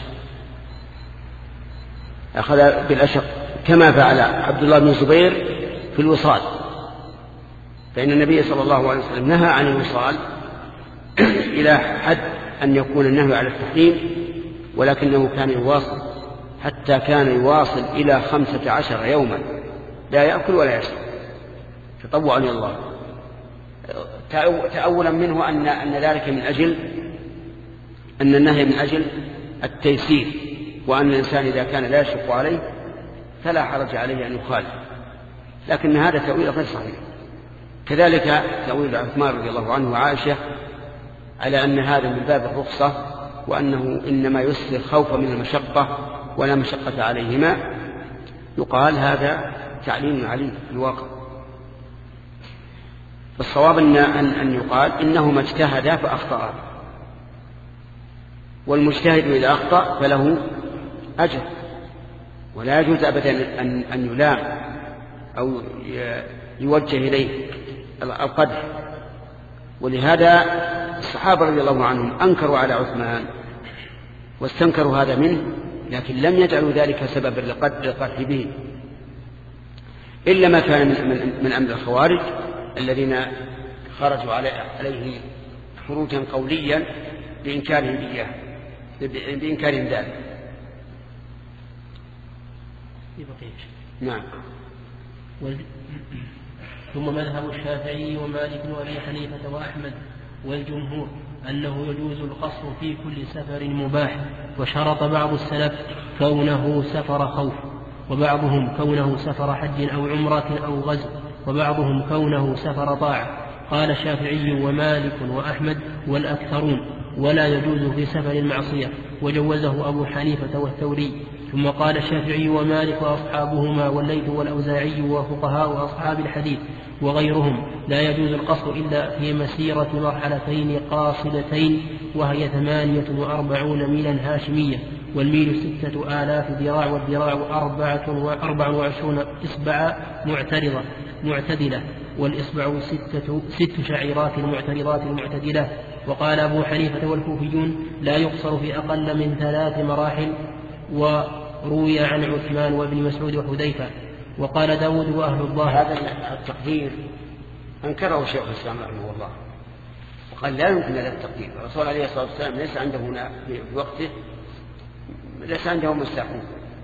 أخذ بالأشق كما فعل عبد الله بن الزبير في الوصال، فإن النبي صلى الله عليه وسلم نهى عن الوصال إلى حد أن يكون النهي على التحريم، ولكنه كان يواصل حتى كان يواصل إلى خمسة عشر يوما لا يأكل ولا يشرب تطوعا إلى الله، تأولا منه أن أن ذلك من أجل أن النهي من أجل التيسير، وأن الإنسان إذا كان لا يشق عليه فلا حرج عليه أن يخالف، لكن هذا تأويل غير صحيح. كذلك تأويل عثمان رضي الله عنه وعائشة على أن هذا من باب الرخصة، وأنه إنما يسر خوفا من المشقة ولا مشقة عليهما، يقال هذا تعليم عليه في الواقع. فالصواب أن, أن يقال إنهما اجتهدا فأخطأا، والمجتهد إذا أخطأ فله أجر، ولا يجوز أبدا أن, أن يلام أو يوجه إليه القدح. ولهذا الصحابة رضي الله عنهم أنكروا على عثمان واستنكروا هذا منه، لكن لم يجعلوا ذلك سببا للقدح به، إلا ما كان من, من أمر الخوارج الذين خرجوا عليه خروجا قوليا بإنكارهم إياه بإنكارهم ذلك. نعم. ثم مذهب الشافعي ومالك وأبي حنيفة وأحمد والجمهور أنه يجوز القصر في كل سفر مباح، وشرط بعض السلف كونه سفر خوف، وبعضهم كونه سفر حج أو عمرة أو غزو، وبعضهم كونه سفر طاعة. قال الشافعي ومالك وأحمد والأكثرون ولا يجوز في سفر المعصية، وجوزه أبو حنيفة والثوري. ثم قال الشافعي ومالك وأصحابهما والليث والأوزاعي وفقهاء أصحاب الحديث وغيرهم لا يجوز القصر إلا في مسيرة مرحلتين قاصدتين، وهي ثمانية وأربعون ميلا هاشمية، والميل ستة آلاف ذراع، والذراع أربعة وأربع وعشرون إصبع معترضة معتدلة، والإصبع ستة ست شعيرات معترضات معتدلة. وقال أبو حنيفة والكوفيون لا يقصر في أقل من ثلاث مراحل، وروي عن عثمان وابن مسعود وحذيفة. وقال داود وأهل الظاهر. هذا التقدير أنكره شيخ الإسلام رحمه الله، وقال لا يمكن هذا التقدير. الرسول عليه الصلاة والسلام ليس عنده هنا في وقته ليس عنده مستحون.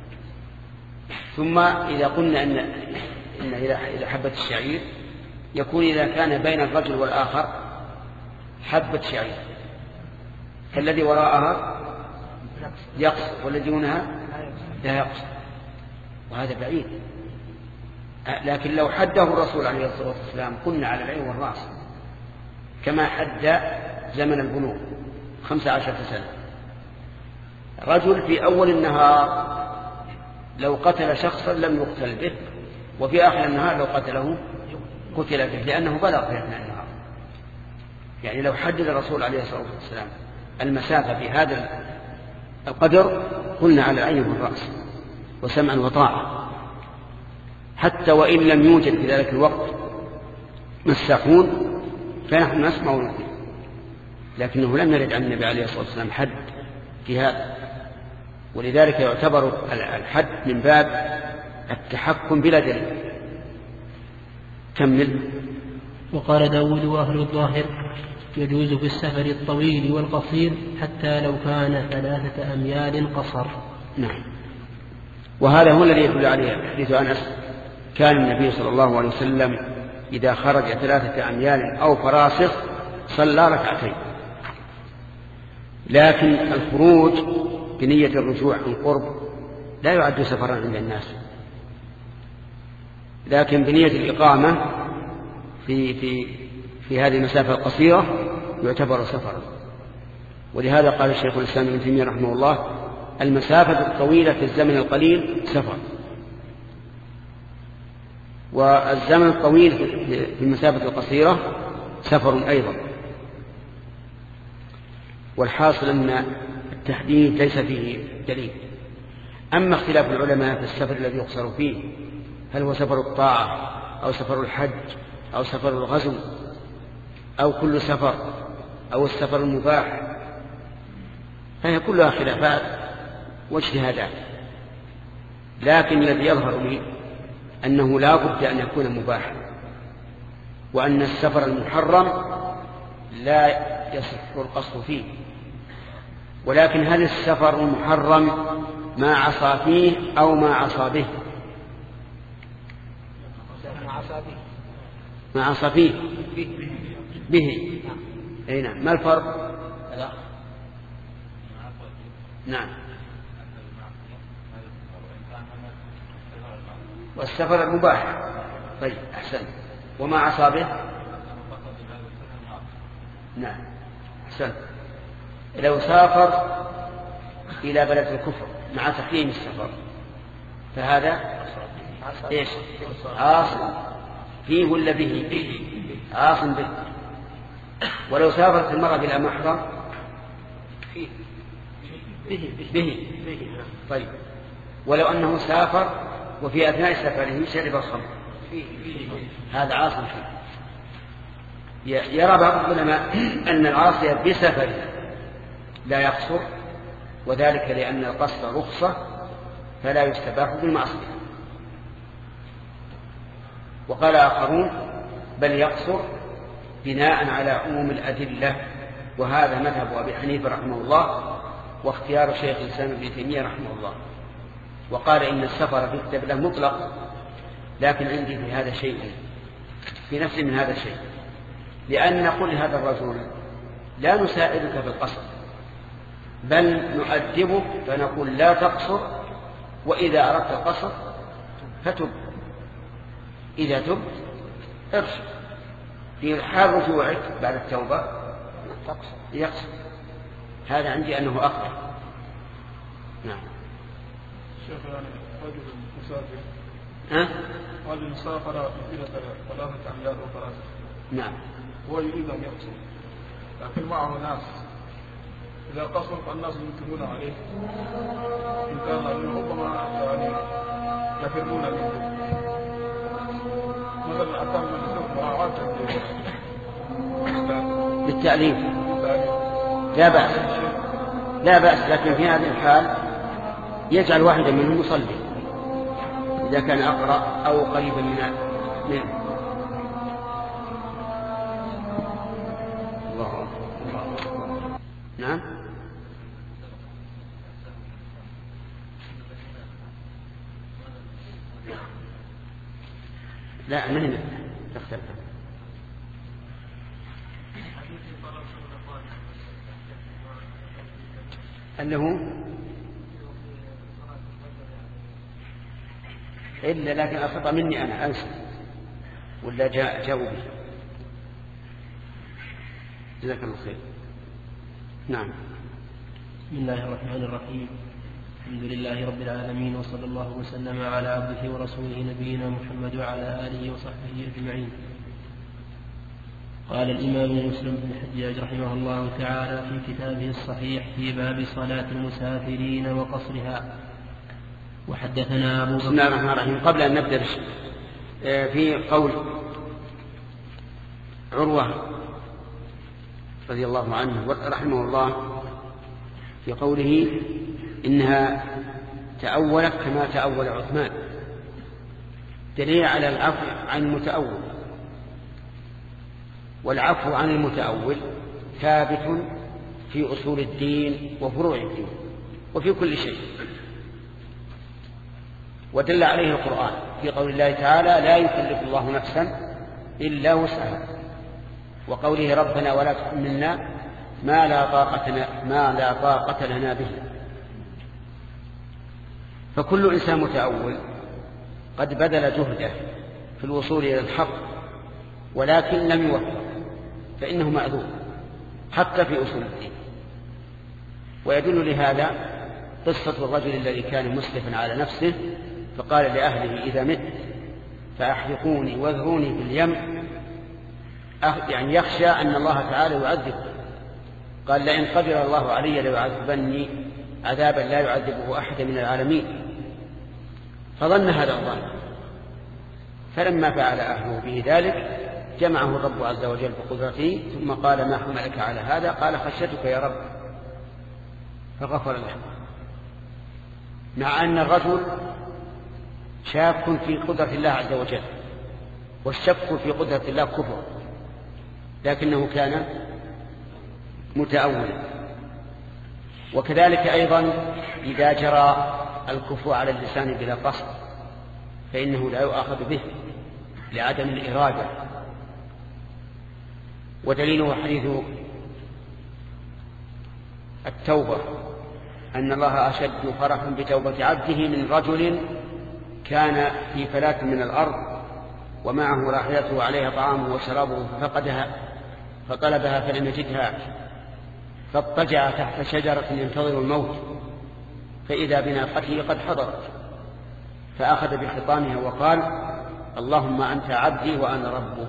ثم إذا قلنا أن إن إذا حبة الشعير يكون إذا كان بين الرجل والآخر حبة شعير، فالذي وراءها يقصر والذي دونها لا يقصر، وهذا بعيد. لكن لو حده الرسول عليه الصلاة والسلام قلنا على العين والرأس، كما حد زمن البلوغ خمسة عشر سنة. رجل في أول النهار لو قتل شخصا لم يقتل به، وفي آخر النهار لو قتله قتل به، لأنه بلغ في أثناء النهار. يعني لو حدد الرسول عليه الصلاة والسلام المسافة في هذا القدر قلنا على العين والرأس وسمعا وطاعة، حتى وإن لم يوجد في ذلك الوقت مساحون فنحن نسمع ونطيع، لكنه لم يرد عن النبي عليه الصلاة والسلام حد في هذا. ولذلك يعتبر الحد من باب التحكم بلا دليل. كمل. وقال داود وأهل الظاهر يجوز في السفر الطويل والقصير حتى لو كان ثلاثة أميال قصر. نعم. وهذا هو الذي يدل عليه حديث أنس كان النبي صلى الله عليه وسلم إذا خرج ثلاثة أميال أو فراسخ صلى ركعتين. لكن الخروج بنية الرجوع عن قرب لا يعد سفرا عند الناس، لكن بنية الإقامة في في في هذه المسافة القصيرة يعتبر سفرا. ولهذا قال الشيخ الإسلام ابن تيمية رحمه الله المسافة الطويلة في الزمن القليل سفر، والزمن الطويل في المسافة القصيرة سفر أيضا. والحاصل أن التحديد ليس فيه دليل. أما اختلاف العلماء في السفر الذي يقصر فيه، هل هو سفر الطاعة أو سفر الحج أو سفر الغزو أو كل سفر أو السفر المباح، فهي كلها خلافات واجتهادات. لكن الذي يظهر لي أنه لا بد أن يكون مباحا، وأن السفر المحرم لا يصح القصر فيه. ولكن هل السفر المحرم ما عصى فيه أو ما عصى به؟ ما عصى فيه به. أي نعم. ما الفرق؟ نعم. والسفر المباح. طيب أحسن. وما عصى به؟ نعم أحسن. لو سافر إلى بلد الكفر مع تحريم السفر فهذا إيش؟ عاصم فيه ولا به؟ عاصم به. ولو سافرت المرأة بلا محرم فيه به به. طيب ولو أنه سافر وفي أثناء سفره شرب الخمر هذا عاصم فيه. يرى بعض العلماء أن العاصي بسفر لا يقصر، وذلك لأن القصر رخصة فلا يستباح بالمعصية. وقال آخرون بل يقصر بناء على عموم الأدلة، وهذا مذهب أبي حنيفة رحمه الله واختيار شيخ الإسلام ابن تيمية رحمه الله. وقال إن السفر في كتاب الله مطلق، لكن عندي في هذا شيء، في نفسي من هذا الشيء، لأن نقول لهذا الرجل لا نساعدك في القصر، بل نؤدبك فنقول لا تقصر، وإذا أردت القصر فتب، إذا تبت ارجع. في حال رجوعك بعد التوبة يقصر. هذا عندي أنه أفضل. نعم. شيخ يعني رجل مسافر ها؟ رجل سافر مسيرة ثلاثة أميال وثلاثة. نعم. هو يريد أن يقصر، لكن معه ناس، إذا قصر فالناس ينكرون عليه، إن كان ربما يعني يفرون منه. مثلا أتم من يسوق مراعاة بالتعليم لا بأس، لا بأس، لكن في هذه الحال يجعل واحدا منهم يصلي إذا كان أقرأ أو قريبا من منه. الله أكبر. نعم. لا ما هنا تختلف. أنه إلا لكن الخطأ مني أنا أنسى ولا جاء جاءوا به. جزاك الله خير. نعم. بسم الله الرحمن الرحيم. الحمد لله رب العالمين، وصلى الله وسلم على عبده ورسوله نبينا محمد وعلى آله وصحبه أجمعين. قال الإمام مسلم بن الحجاج رحمه الله تعالى في كتابه الصحيح في باب صلاة المسافرين وقصرها. وحدثنا أبو بكر. بسم الله الرحمن الرحيم. قبل أن نبدأ في قول عروة رضي الله عنه رحمه الله في قوله إنها تأولت كما تأول عثمان، دليل على العفو عن المتأول، والعفو عن المتأول ثابت في أصول الدين وفروع الدين وفي كل شيء، ودل عليه القرآن في قول الله تعالى لا يكلف الله نفسا إلا وسعها، وقوله ربنا ولا تحملنا ما لا طاقة ما لا طاقة لنا به. فكل إنسان متأول قد بذل جهده في الوصول إلى الحق ولكن لم يوفق، فإنه معذور حتى في أصول الدين. ويدل لهذا قصة الرجل الذي كان مسرفا على نفسه فقال لأهله إذا مت فأحرقوني واذروني في اليم، يعني يخشى أن الله تعالى يعذب. قال لئن قدر الله علي ليعذبني عذابا لا يعذبه أحد من العالمين. فظن هذا الظن، فلما فعل أهله به ذلك جمعه الرب عز وجل بقدرته ثم قال ما حملك على هذا؟ قال خشيتك يا رب، فغفر له. مع أن الرجل شاك في قدرة الله عز وجل، والشك في قدرة الله كفر، لكنه كان متأولا. وكذلك أيضا إذا جرى الكفر على اللسان بلا قصد فإنه لا يؤاخذ به لعدم الإرادة. ودليله حديث التوبة أن الله أشد فرحا بتوبة عبده من رجل كان في فلاة من الأرض ومعه راحلته عليها طعامه وشرابه ففقدها فطلبها فلم يجدها فاضطجع تحت شجرة ينتظر الموت فإذا بناقته قد حضرت فأخذ بخطامها وقال اللهم أنت عبدي وأنا ربك.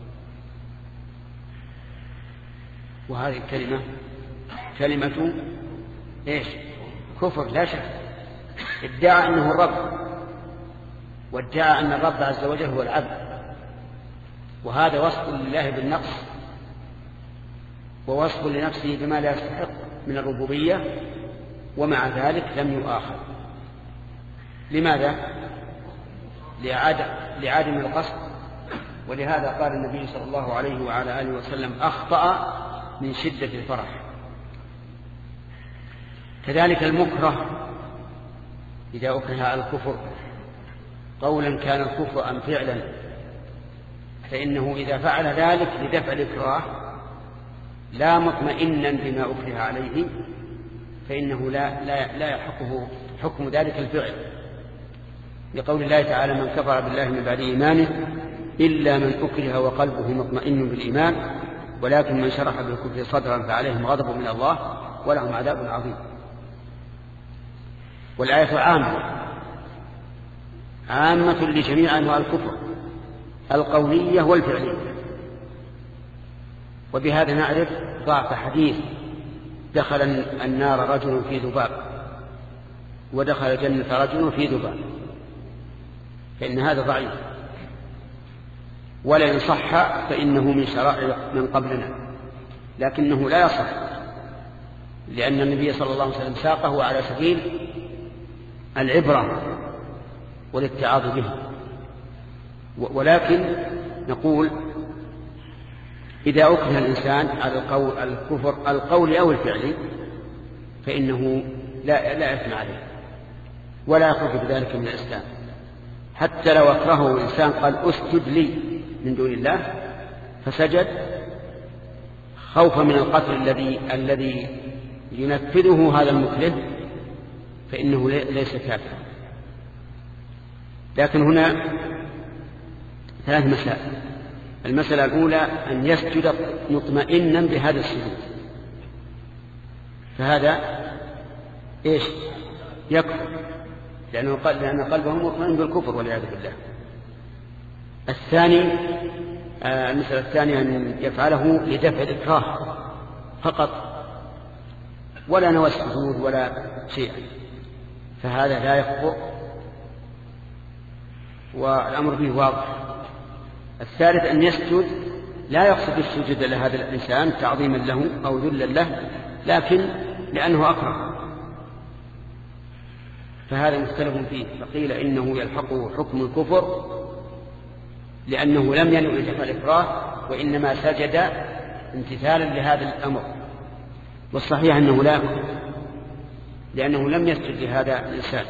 وهذه الكلمة كلمة إيش؟ كفر لا شك. ادعى أنه الرب، وادعى أن الرب عز وجل هو العبد، وهذا وصف لله بالنقص ووصف لنفسه بما لا يستحق من الربوبية، ومع ذلك لم يؤاخذ. لماذا؟ لعدم القصد. ولهذا قال النبي صلى الله عليه وعلى آله وسلم أخطأ من شدة الفرح. كذلك المكره إذا أكره على الكفر قولا كان الكفر أم فعلا، فإنه إذا فعل ذلك لدفع الإكراه لا مطمئنا بما أكره عليه فإنه لا, لا, لا يحقه حكم ذلك الفعل، لقول الله تعالى من كفر بالله من بعد إيمانه إلا من أكره وقلبه مطمئن بالإيمان ولكن من شرح بالكفر صدرا فعليهم غضب من الله ولهم عذاب عظيم. والآية عامة عامة لجميع أنواع الكفر القولية والفعلية. وبهذا نعرف ضعف حديث دخل النار رجل في ذباب ودخل الجنة رجل في ذباب، فإن هذا ضعيف، ولئن صح فإنه من شرائع من قبلنا، لكنه لا يصح لأن النبي صلى الله عليه وسلم ساقه على سبيل العبرة والاتعاظ به. ولكن نقول إذا أكره الإنسان على القول الكفر القول أو الفعل فإنه لا, لا إثم عليه ولا يخرج بذلك من الإسلام، حتى لو أكرهه الإنسان قال أسجد لي من دون الله فسجد خوفا من القتل الذي الذي ينفذه هذا المكره فإنه ليس كافرا. لكن هنا ثلاث مسائل. المسألة الأولى أن يسجد مطمئنا بهذا السجود، فهذا إيش؟ يكفر لأنه قال لأن قلبه مطمئن بالكفر والعياذ بالله. الثاني آه المسألة الثانية أن يفعله لدفع الإكراه فقط ولا نوى السجود ولا شيء، فهذا لا يكفر والأمر به واضح. الثالث أن يسجد لا يقصد السجود لهذا الإنسان تعظيما له أو ذلا له، لكن لأنه أكره، فهذا مختلف فيه. فقيل إنه يلحقه حكم الكفر لأنه لم ينوي دفع الإكراه وإنما سجد امتثالا لهذا الأمر، والصحيح أنه لا يكفر لأنه لم يسجد لهذا الإنسان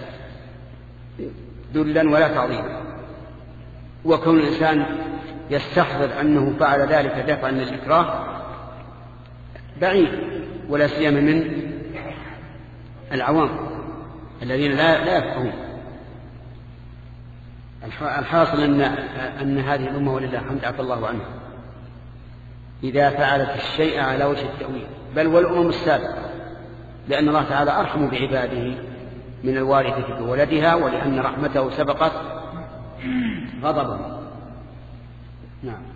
ذلا ولا تعظيما. وكون الإنسان يستحضر أنه فعل ذلك دفعا للإكراه بعيد، ولا سيما من العوام الذين لا, لا يفقهون. الحاصل أن, أن هذه الأمة ولله الحمد عفى الله عنها إذا فعلت الشيء على وجه التأويل، بل والأمم السابقة، لأن الله تعالى أرحم بعباده من الوارثة بولدها، ولأن رحمته سبقت غضبه. نعم.